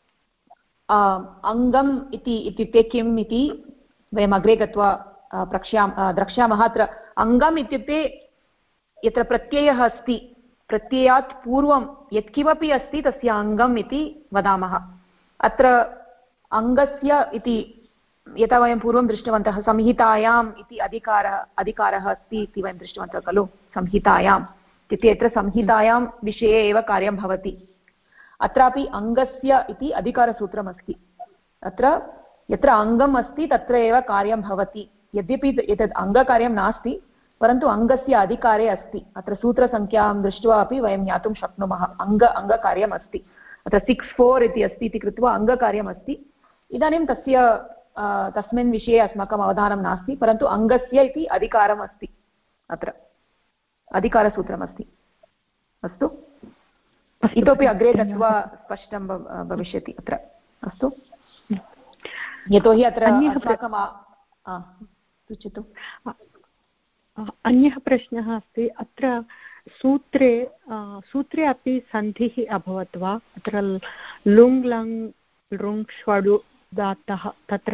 अङ्गम् इत्युक्ते किम् इति वयम् अग्रे गत्वा द्रक्ष्यामः अत्र अङ्गम् इत्युक्ते यत्र प्रत्ययः अस्ति प्रत्ययात् पूर्वं यत्किमपि अस्ति तस्य अङ्गम् इति वदामः अत्र अङ्गस्य इति यथा वयं पूर्वं दृष्टवन्तः संहितायाम् इति अधिकारः अस्ति इति वयं दृष्टवन्तः खलु संहितायाम् इत्युक्ते यत्र संहितायां विषये एव कार्यं भवति अत्रापि अङ्गस्य इति अधिकारसूत्रमस्ति अत्र यत्र अङ्गम् अस्ति तत्र एव कार्यं भवति यद्यपि एतद् अङ्गकार्यं नास्ति परन्तु अङ्गस्य अधिकारे अस्ति। अत्र सूत्रसङ्ख्यां दृष्ट्वा अपि वयं ज्ञातुं शक्नुमः अङ्गकार्यम् अस्ति। अत्र 6-4 इति अस्ति इति कृत्वा अङ्गकार्यम् अस्ति। इदानीं तस्मिन् विषये अस्माकम् अवधानं नास्ति परन्तु अङ्गस्य इति अधिकारम् अस्ति, अत्र अधिकारसूत्रमस्ति। अस्तु, इतोपि अग्रे गत्वा स्पष्टं भविष्यति अत्र। अस्तु, यतोहि अत्र अस्माकं सूचयतु। अन्यः प्रश्नः अस्ति, अत्र सूत्रे अपि सन्धिः अभवत् वा? अत्र लुङ् लङ् लृङ् ष्वडु दातः तत्र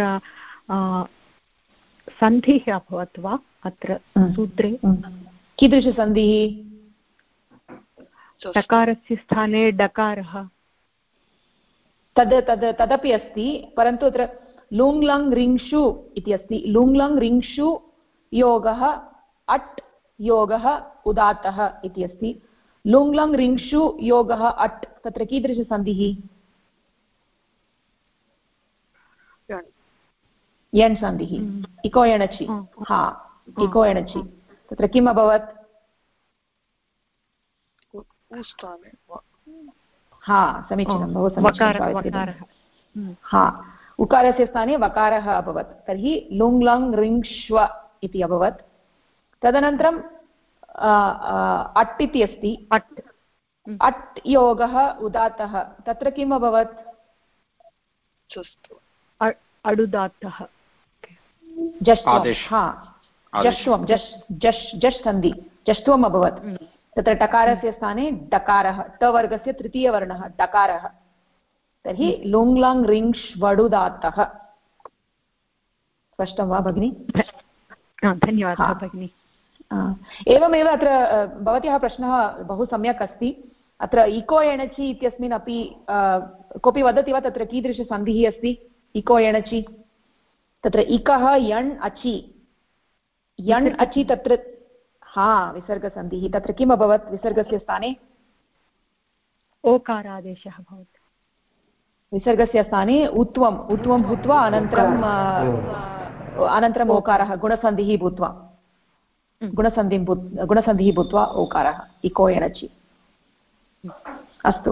सन्धिः अभवत् वा अत्र सूत्रे? कीदृशसन्धिः? टकारस्य स्थाने डकारः तदपि अस्ति परन्तु अत्र लुङ् लङ् रिङ्षु इति अस्ति। लुङ् लङ् रिङ्षु योगः अट् योगः उदात्तः इति अस्ति। लुङ् लङ् रिङ्षु योगः अट्, तत्र कीदृशसन्धिः? यण् सन्धिः, इको एणचि। हा, इको एणचि। तत्र किम् अभवत्? हा, समीचीनं, बहु समीचीनं। हा, उकारस्य स्थाने वकारः अभवत्, तर्हि लुङ् लङ् रिङ्ष्व इति अभवत्। तदनन्तरं अट् इति अस्ति। अट् योगः उदात्तः, तत्र किम् अभवत्? अडुदात्तः, जष्ट्वं, जश् सन्धि, जष्ट्वम् अभवत्। तत्र टकारस्य स्थाने डकारः, टवर्गस्य तृतीयवर्णः डकारः, तर्हि लुङ् लङ् रिङ्ष् वडुदात्तः। स्पष्टं वा भगिनि? धन्यवादः भगिनि। एवमेव अत्र भवत्याः प्रश्नः बहु सम्यक् अस्ति। अत्र इको एणचि इत्यस्मिन् अपि कोऽपि वदति वा तत्र कीदृशसन्धिः अस्ति? इको एणचि तत्र इकः यण् अचि, यण् अचि तत्र हा विसर्गसन्धिः। तत्र किम् अभवत्? विसर्गस्य स्थाने ओकारादेशः भवति। विसर्गस्य स्थाने उत्वम् भूत्वा अनन्तरम् ओकारः गुणसन्धिः भूत्वा गुणसन्धिः भूत्वा ओकारः, इको एणचि। अस्तु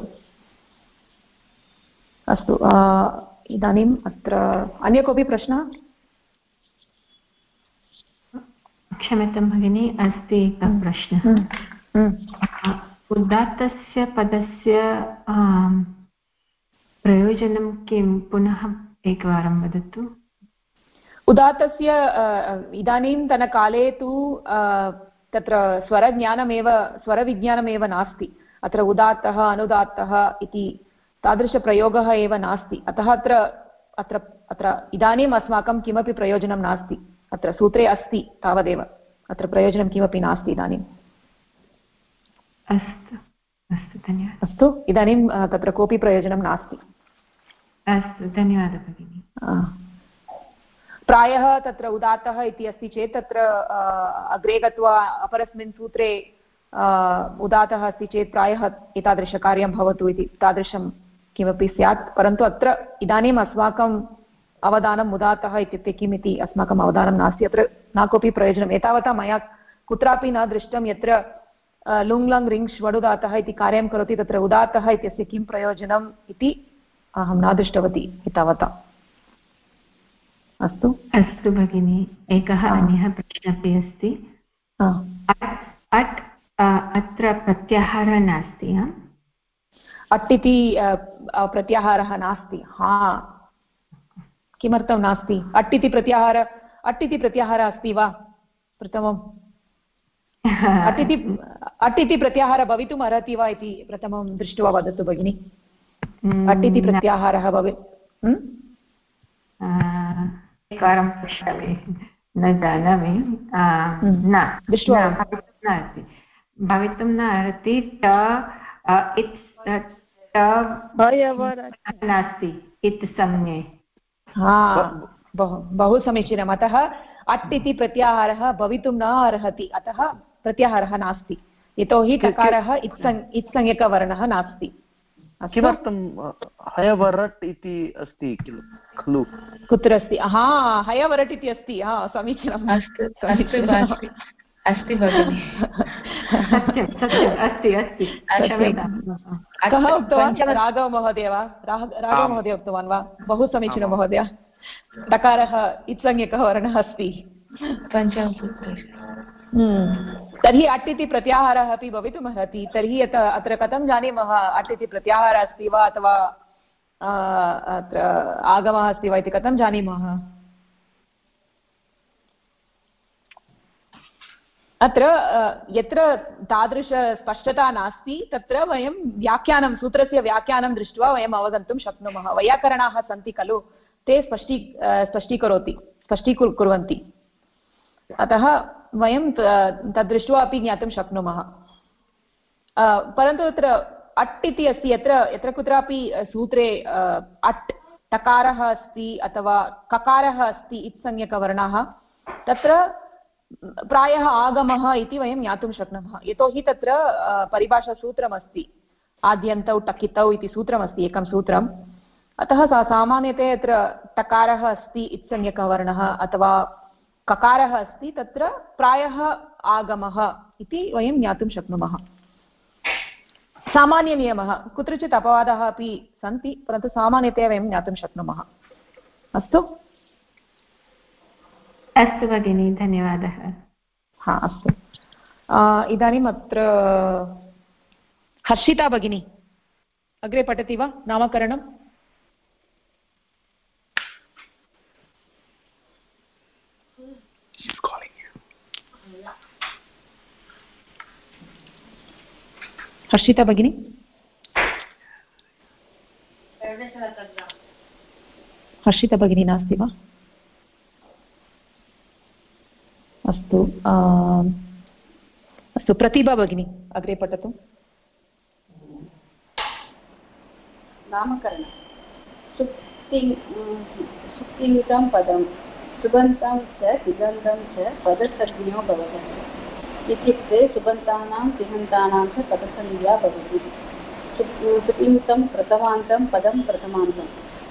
अस्तु, इदानीम् अत्र अन्य कोऽपि प्रश्नः? क्षम्यतां भगिनी, अस्ति एकः प्रश्नः। उदात्तस्य पदस्य प्रयोजनं किं? पुनः एकवारं वदतु। उदात्तस्य इदानीन्तनकाले तु तत्र स्वरविज्ञानमेव नास्ति। अत्र उदात्तः अनुदात्तः इति तादृशप्रयोगः एव नास्ति। अतः अत्र इदानीम् अस्माकं किमपि प्रयोजनं नास्ति। अत्र सूत्रे अस्ति तावदेव, अत्र प्रयोजनं किमपि नास्ति इदानीम्। अस्तु अस्तु, धन्यवादः। अस्तु, इदानीं तत्र कोऽपि प्रयोजनं नास्ति। अस्तु, धन्यवादः भगिनि। प्रायः तत्र उदात्तः इति अस्ति चेत् तत्र अग्रे गत्वा अपरस्मिन् सूत्रे उदात्तः अस्ति चेत् प्रायः एतादृशकार्यं भवतु इति तादृशं किमपि स्यात्। परन्तु अत्र इदानीम् अस्माकम् अवधानम् उदात्तः इत्युक्ते किम् इति अस्माकम् अवधानं नास्ति। अत्र न कोऽपि प्रयोजनम्। एतावता मया कुत्रापि न दृष्टं यत्र लुङ् लङ् रिङ्ष् वडुदात्तः इति कार्यं करोति तत्र उदात्तः इत्यस्य किं प्रयोजनम् इति अहं न दृष्टवती एतावता। अस्तु अस्तु भगिनि, एकः अन्यः प्रश्नः अपि अस्ति। अट् अत्र प्रत्याहारः नास्ति। अट् इति प्रत्याहारः नास्ति। हा, किमर्थं नास्ति? अट् इति प्रत्याहारः अस्ति वा? प्रथमम् अट् इति प्रत्याहारः भवितुम् अर्हति वा इति प्रथमं दृष्ट्वा वदतु भगिनि। अट् इति प्रत्याहारः एकवारं पश्यामि, न जानामि। न दृष्ट्वा भवितुं न अर्हति। नास्ति इति संज्ञे। बहु समीचीनम्। अतः अट् इति प्रत्याहारः भवितुं न अर्हति, अतः प्रत्याहारः नास्ति, यतोहि टकारः इत्संज्ञकवर्णः नास्ति। किमर्थं हयवरट् इति अस्ति खलु? कुत्र अस्ति? हा, हयवरट् इति अस्ति। हा, समीचीनम्। अस्ति भगिनि, अस्ति अस्ति। कः उक्तवान्? राघव महोदय वा? राघव महोदय उक्तवान् वा? बहु समीचीनं महोदय। तकारः इत्संज्ञकः वर्णः अस्ति पञ्चमसूत्रे। तर्हि अट् इति प्रत्याहारः अपि भवितुमर्हति। तर्हि अत्र कथं जानीमः अट् इति प्रत्याहारः अस्ति वा अथवा अत्र आगमः अस्ति वा इति कथं जानीमः? अत्र यत्र तादृशस्पष्टता नास्ति तत्र वयं व्याख्यानं, सूत्रस्य व्याख्यानं दृष्ट्वा वयम् अवगन्तुं शक्नुमः। वैयाकरणाः सन्ति खलु, ते स्पष्टीकुर्वन्ति। अतः वयं तद्दृष्ट्वा अपि ज्ञातुं शक्नुमः। परन्तु तत्र अट् इति अस्ति, यत्र कुत्रापि सूत्रे अट् टकारः अस्ति अथवा ककारः अस्ति इत्संज्ञकवर्णः, तत्र प्रायः आगमः इति वयं ज्ञातुं शक्नुमः। यतोहि तत्र परिभाषासूत्रमस्ति, आद्यन्तौ टकितौ इति सूत्रमस्ति, एकं सूत्रम्। अतः सामान्यतया यत्र टकारः अस्ति इत्संज्ञकवर्णः अथवा ककारः अस्ति तत्र प्रायः आगमः इति वयं ज्ञातुं शक्नुमः। सामान्यनियमः, कुत्रचित् अपवादाः अपि सन्ति, परन्तु सामान्यतया वयं ज्ञातुं शक्नुमः। अस्तु अस्तु भगिनी, धन्यवादः। हा, अस्तु। इदानीम् अत्र हर्षिता भगिनी अग्रे पठति वा? नामकरणं। हर्षिता भगिनी, हर्षिता भगिनी नास्ति वा? अस्तु, अस्तु, प्रतिभा भगिनी अग्रे पठतु। नामकरणं सुप्तिङ्गं पदं सुबन्तं च तिङन्तं च पदसंज्ञो भवति। इत्युक्ते सुबन्तानां तिङन्तानां च पदसंज्ञा भवति। सुप्तिङ्गं प्रथमान्तं पदं प्रथमान्तं,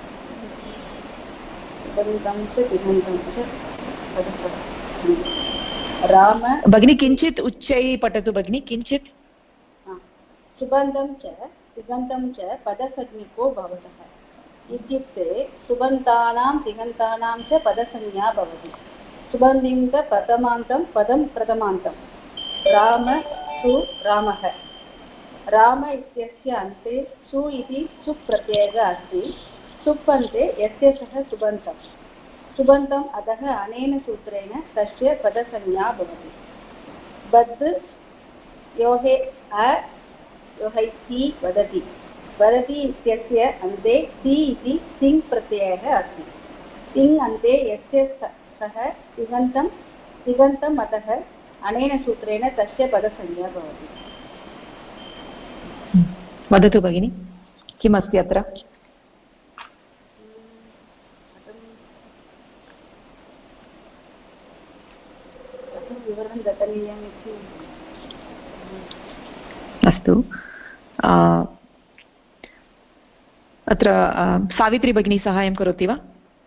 सुबन्तं च तिङन्तं च पदसंज्ञा। राम भगिनी किञ्चित् उच्चैः पठतु भगिनी, किञ्चित्। सुबन्तं च तिङन्तं च पदसंज्ञको भवतः। इत्युक्ते सुबन्तानां तिङन्तानां च पदसंज्ञा भवति। सुबन्तिङ्ग प्रथमान्तं पदं प्रथमान्तं। राम सु रामः। राम इत्यस्य अन्ते सु इति सुप् प्रत्ययः अस्ति। सुप् अन्ते यस्य सः सुबन्तं। सुबन्तम् अतः अनेन सूत्रेण तस्य पदसंज्ञा भवति। बद् योहे अ योहै ति वदति। वदति इत्यस्य अन्ते ति इति तिङ् प्रत्ययः अस्ति। तिङ् अन्ते यस्य सः तिङन्तम् अतः अनेन सूत्रेण तस्य पदसंज्ञा भवति। वदतु भगिनि, किमस्ति अत्र? विवरणं दत्तनीयम् इति। अस्तु, अत्र सावित्री भगिनी साहाय्यं करोति वा?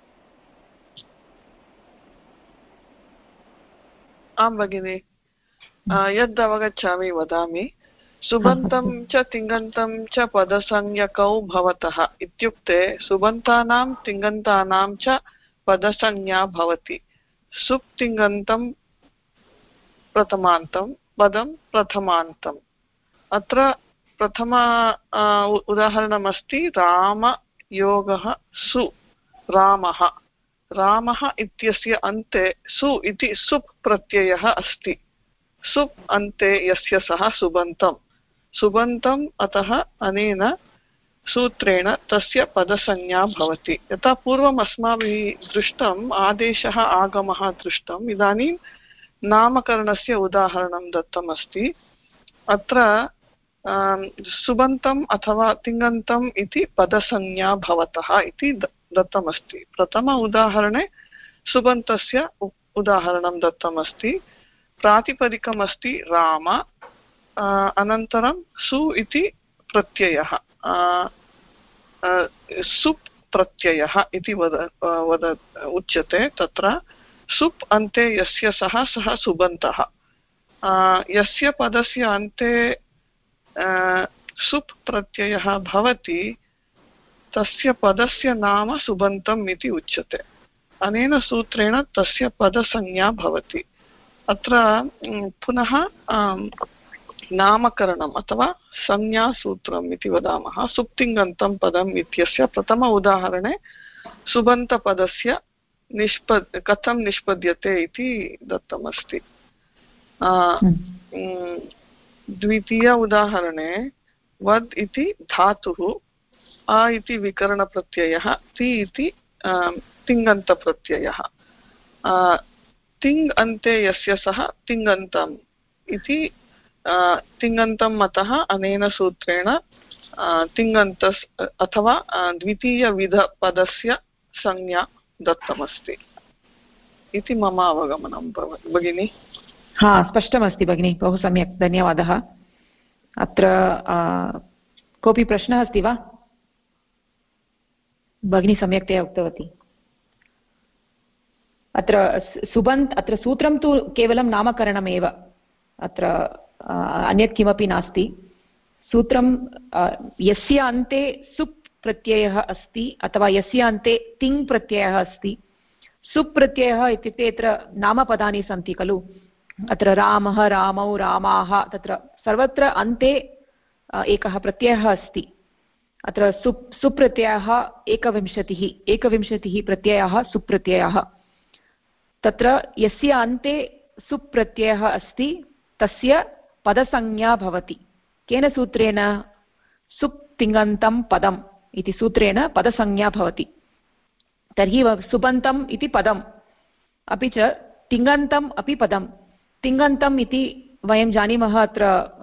आं भगिनि, यद् अवगच्छामि वदामि। सुबन्तं च तिङन्तं च पदसंज्ञकौ भवतः इत्युक्ते सुबन्तानां तिङन्तानां च पदसंज्ञा भवति। सुप् तिङन्तं प्रथमान्तं पदं प्रथमान्तम्। अत्र प्रथम उदाहरणमस्ति राम योगः सु रामः। रामः इत्यस्य अन्ते सु इति सुप् प्रत्ययः अस्ति। सुप् अन्ते यस्य सः सुबन्तम्। सुबन्तम् अतः अनेन सूत्रेण तस्य पदसंज्ञा भवति। यथा पूर्वम् अस्माभिः दृष्टम् आदेशः आगमः दृष्टम्, इदानीं नामकरणस्य उदाहरणं दत्तमस्ति। अत्र सुबन्तम् अथवा तिङन्तम् इति पदसंज्ञा भवतः इति दत्तमस्ति। प्रथम उदाहरणे सुबन्तस्य उदाहरणं दत्तमस्ति। प्रातिपदिकमस्ति राम, अनन्तरं सु इति प्रत्ययः सुप् प्रत्ययः इति उच्यते। तत्र सुप् अन्ते यस्य सः सुबन्तः। यस्य पदस्य अन्ते सुप् प्रत्ययः भवति तस्य पदस्य नाम सुबन्तम् इति उच्यते। अनेन सूत्रेण तस्य पदसंज्ञा भवति। अत्र पुनः नामकरणम् अथवा संज्ञासूत्रम् इति वदामः। सुप्तिङन्तं पदम् इत्यस्य प्रथम उदाहरणे सुबन्तपदस्य कथं निष्पद्यते इति दत्तमस्ति। द्वितीय उदाहरणे वद् इति धातुः, अ इति विकरणप्रत्ययः, ति इति तिङन्तप्रत्ययः। तिङ् अन्ते यस्य सः तिङन्तम् इति तिङन्तम् अतः अनेन सूत्रेण तिङन्तस् अथवा द्वितीयविधपदस्य संज्ञा दत्तमस्ति इति मम अवगमनं भगिनी। हा, स्पष्टमस्ति भगिनी, बहु सम्यक्, धन्यवादः। अत्र कोऽपि प्रश्नः अस्ति वा? भगिनी सम्यक्तया उक्तवती। अत्र सूत्रं तु केवलं नामकरणमेव, अत्र अन्यत् किमपि नास्ति। सूत्रं यस्य अन्ते सुप् प्रत्ययः अस्ति अथवा यस्य अन्ते तिङ् प्रत्ययः अस्ति। सुप् प्रत्ययः इत्युक्ते यत्र नामपदानि सन्ति खलु, अत्र रामः, रामौ, रामाः, तत्र सर्वत्र अन्ते एकः प्रत्ययः अस्ति। अत्र सुप्रत्ययः 21 प्रत्ययः सुप्रत्ययः। तत्र यस्य अन्ते सुप्रत्ययः अस्ति तस्य पदसंज्ञा भवति। केन सूत्रेण? सुप् तिङन्तं पदम् इति सूत्रेण पदसंज्ञा भवति। तर्हि सुबन्तम् इति पदम्, अपि च तिङन्तम् अपि पदम्। तिङन्तम् इति वयं जानीमः, अत्र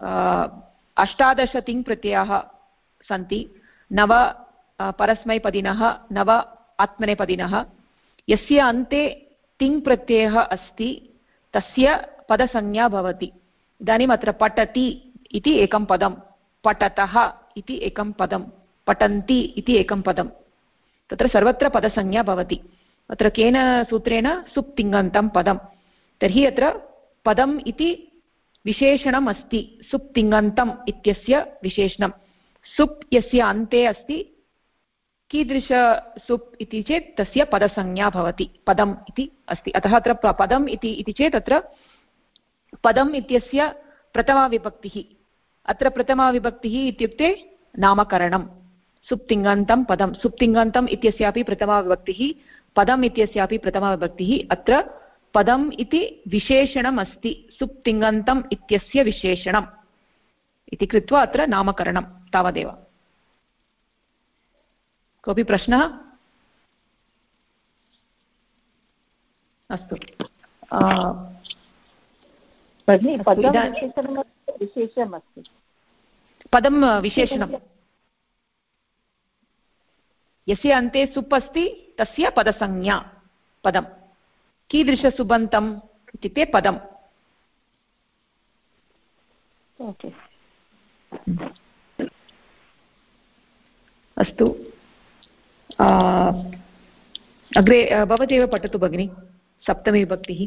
18 तिङ्प्रत्ययाः सन्ति, 9 परस्मैपदिनः, 9 आत्मनेपदिनः। यस्य अन्ते तिङ्प्रत्ययः अस्ति तस्य पदसंज्ञा भवति। इदानीम् अत्र पठति इति एकं पदं, पठतः इति एकं पदं, पठन्ति इति एकं पदं, तत्र सर्वत्र पदसंज्ञा भवति। अत्र केन सूत्रेण? सुप् तिङन्तं पदं। तर्हि अत्र पदम् इति विशेषणम् अस्ति, सुप् तिङन्तम् इत्यस्य विशेषणं। सुप् यस्य अन्ते अस्ति, कीदृश सुप् इति चेत् तस्य पदसंज्ञा भवति, पदम् इति अस्ति। अतः अत्र पदम् इति चेत् अत्र पदम् इत्यस्य प्रथमा विभक्तिः। अत्र प्रथमा विभक्तिः इत्युक्ते नामकरणं। सुप् तिङन्तं पदं, सुप् तिङन्तम् इत्यस्यापि प्रथमा विभक्तिः, पदम् इत्यस्यापि प्रथमा विभक्तिः। अत्र पदम् इति विशेषणम् अस्ति, सुप् तिङन्तम् इत्यस्य विशेषणम् इति कृत्वा अत्र नामकरणं, तावदेव। कोऽपि प्रश्नः? अस्तु, पदं विशेषणं यस्य अन्ते सुप् अस्ति तस्य पदसंज्ञा पदं। कीदृशसुबन्तम् इत्युक्ते पदम्। अस्तु, अग्रे भवतेव पठतु भगिनी। सप्तमी विभक्तिः।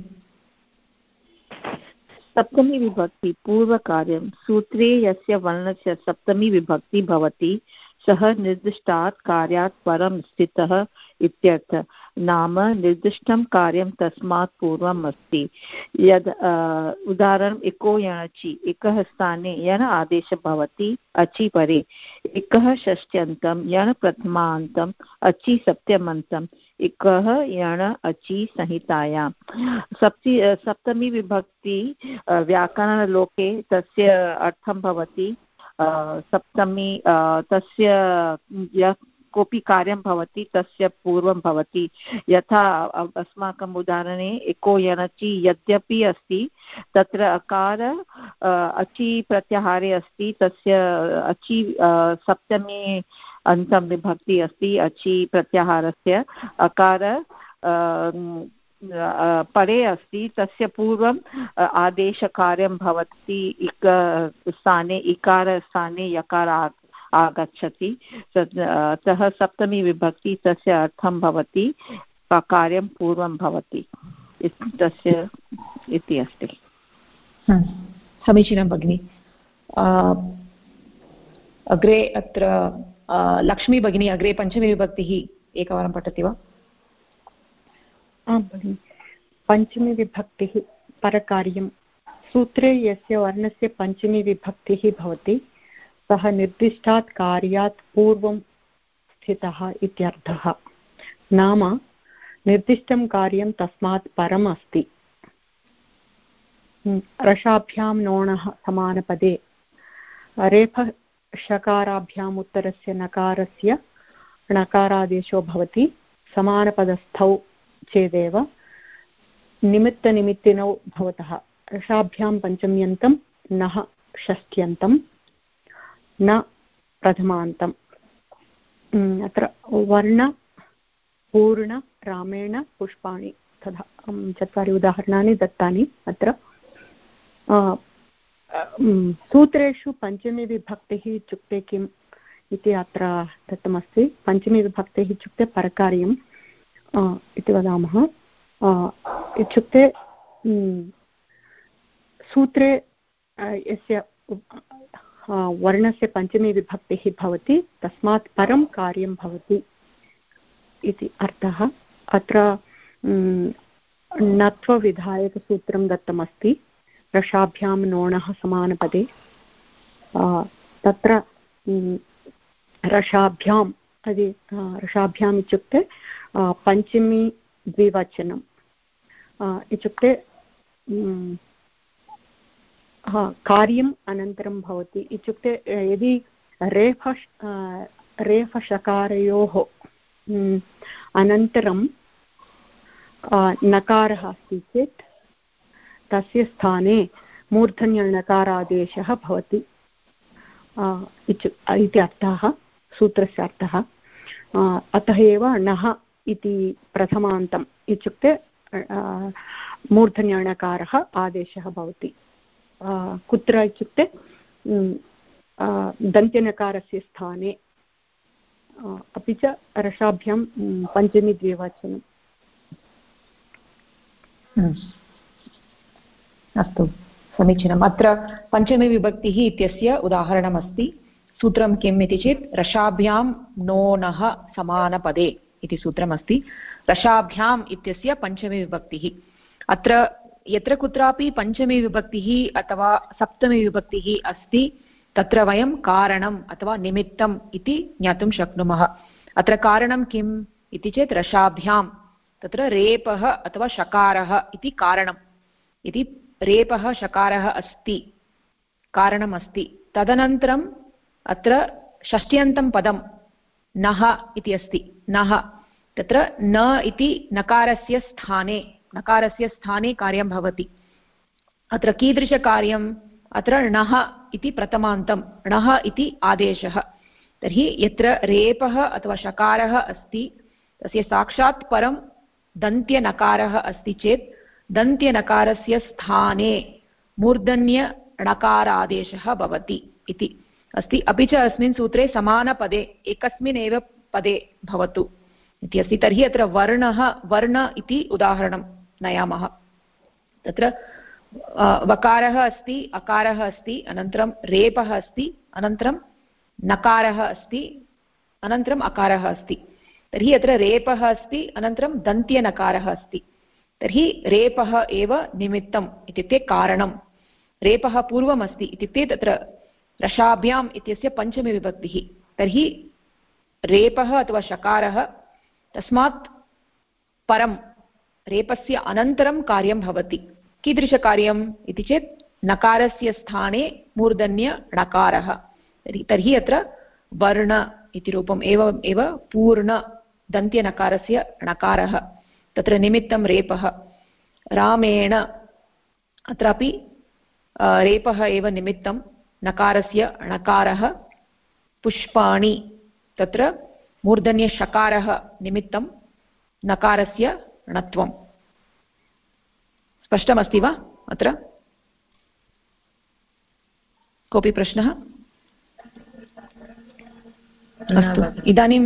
सप्तमी विभक्ति पूर्वकार्यं। सूत्रे यस्य वर्णस्य सप्तमी विभक्ति भवति सः निर्दिष्टात् कार्यात् परं स्थितः इत्यर्थः। नाम निर्दिष्टं कार्यं तस्मात् पूर्वम् अस्ति। यद् उदाहरणम् इको यणचि, एकः स्थाने यण आदेशः भवति अचि परे, एकः षष्ट्यन्तं यण प्रथमान्तम् अचि सप्तमन्तम्, एकः यण अचि संहितायां। सप्तमी विभक्ति व्याकरणलोके तस्य अर्थं भवति सप्तमी, तस्य यः कोऽपि कार्यं भवति तस्य पूर्वं भवति। यथा अस्माकम् उदाहरणे एको यणचि यद्यपि अस्ति, तत्र अकार अचि प्रत्याहारे अस्ति, तस्य अचि सप्तमी अन्तं विभक्ति अस्ति। अचि प्रत्याहारस्य अकार परे अस्ति, तस्य पूर्वम् आदेशकार्यं भवति। स्थाने इकारस्थाने यकार आगच्छति अतः सप्तमी विभक्ति तस्य अर्थं भवति कार्यं पूर्वं भवति तस्य इति अस्ति। समीचीनं भगिनि। अग्रे अत्र लक्ष्मी भगिनी अग्रे पञ्चमी विभक्तिः एकवारं पठति वा? आं भगिनि। पञ्चमी विभक्तिः परकार्यं सूत्रे यस्य वर्णस्य पञ्चमी विभक्तिः भवति सः निर्दिष्टात् कार्यात् पूर्वं स्थितः इत्यर्थः। नाम निर्दिष्टं कार्यं तस्मात् परम् अस्ति। रसाभ्यां नोणः समानपदे रेफः शकाराभ्याम् उत्तरस्य नकारस्य णकारादेशो भवति। समानपदस्थौ चेदेव निमित्तनिमित्तिनौ भवतः रसाभ्यां पञ्चम्यन्तं नः षष्ट्यन्तं न प्रथमान्तम्। अत्र वर्ण पूर्ण रामेण पुष्पाणि तथा 4 उदाहरणानि दत्तानि। अत्र सूत्रेषु पञ्चमी विभक्तिः इत्युक्ते किम् इति अत्र दत्तमस्ति। पञ्चमी विभक्तिः इत्युक्ते परकार्यम् इति वदामः। इत्युक्ते सूत्रे यस्य वर्णस्य पञ्चमी विभक्तिः भवति तस्मात् परं कार्यं भवति इति अर्थः। अत्र णत्वविधायकसूत्रं दत्तमस्ति। रसाभ्यां नोणः समानपदे तत्र रसाभ्याम् रसाभ्याम् इत्युक्ते पञ्चमी द्विवचनम् इत्युक्ते कार्यम् अनन्तरं भवति। इत्युक्ते यदि रेफशकारयोः अनन्तरं नकारः अस्ति चेत् तस्य स्थाने मूर्धन्यणकारादेशः भवति इति अर्थः सूत्रस्य अर्थः। अतः एव णः इति प्रथमान्तम् इत्युक्ते मूर्धन्यणकारः आदेशः भवति। कुत्र इत्युक्ते दन्त्यनकारस्य स्थाने अपि च रसाभ्यां पञ्चमी द्विवचनम्। अस्तु समीचीनम्। अत्र पञ्चमी विभक्तिः इत्यस्य उदाहरणमस्ति। सूत्रं किम् इति चेत् रसाभ्यां नोनः समानपदे इति सूत्रमस्ति। रसाभ्याम् इत्यस्य पञ्चमी विभक्तिः। अत्र यत्र कुत्रापि पञ्चमी विभक्तिः अथवा सप्तमी विभक्तिः अस्ति तत्र वयं कारणम् अथवा निमित्तम् इति ज्ञातुं शक्नुमः। अत्र कारणं किम् इति चेत् रसाभ्यां तत्र रेपः अथवा शकारः इति कारणम् इति। रेपः शकारः अस्ति कारणम् अस्ति। तदनन्तरम् अत्र षष्ट्यन्तं पदं नः इति अस्ति। नः तत्र न इति नकारस्य स्थाने कार्यं भवति। अत्र कीदृशकार्यम्? अत्र णः इति प्रथमान्तं णः इति आदेशः। तर्हि यत्र रेपः अथवा शकारः अस्ति तस्य साक्षात् परं दन्त्यनकारः अस्ति चेत् दन्त्यनकारस्य स्थाने मूर्धन्यणकारादेशः भवति इति अस्ति। अपि च अस्मिन् सूत्रे समानपदे एकस्मिन् एव पदे भवतु इति अस्ति। तर्हि अत्र वर्ण इति उदाहरणं नयामः। तत्र वकारः अस्ति, अकारः अस्ति, अनन्तरं रेपः अस्ति, अनन्तरं नकारः अस्ति, अनन्तरम् अकारः अस्ति। तर्हि अत्र रेपः अस्ति, अनन्तरं दन्त्यनकारः अस्ति। तर्हि रेपः एव निमित्तम् इत्युक्ते कारणं। रेपः पूर्वम् अस्ति इत्युक्ते तत्र रसाभ्याम् इत्यस्य पञ्चमी विभक्तिः। तर्हि रेपः अथवा शकारः तस्मात् परं रेपस्य अनन्तरं कार्यं भवति। कीदृशकार्यम् इति चेत् नकारस्य स्थाने मूर्धन्यणकारः। तर्हि अत्र वर्ण इति रूपम् एव पूर्ण दन्त्यनकारस्य णकारः। तत्र निमित्तं रेपः। रामेण अत्रापि रेपः एव निमित्तं नकारस्य णकारः। पुष्पाणि तत्र मूर्धन्यषकारः निमित्तं नकारस्य णत्वम्। स्पष्टमस्ति वा? अत्र कोऽपि प्रश्नः? अस्तु इदानीं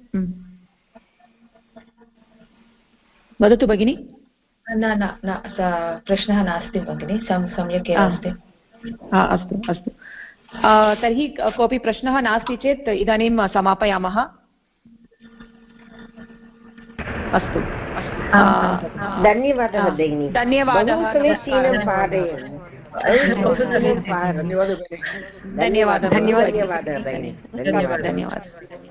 वदतु भगिनि। न न न प्रश्नः नास्ति भगिनि, सम्यक् एव अस्ति। अस्तु अस्तु, तर्हि कोऽपि प्रश्नः नास्ति चेत् इदानीं समापयामः। अस्तु, धन्यवादः भगिनि, धन्यवादः, समीचीनं पाठयति। धन्यवादः, धन्यवादः भगिनि, धन्यवादः।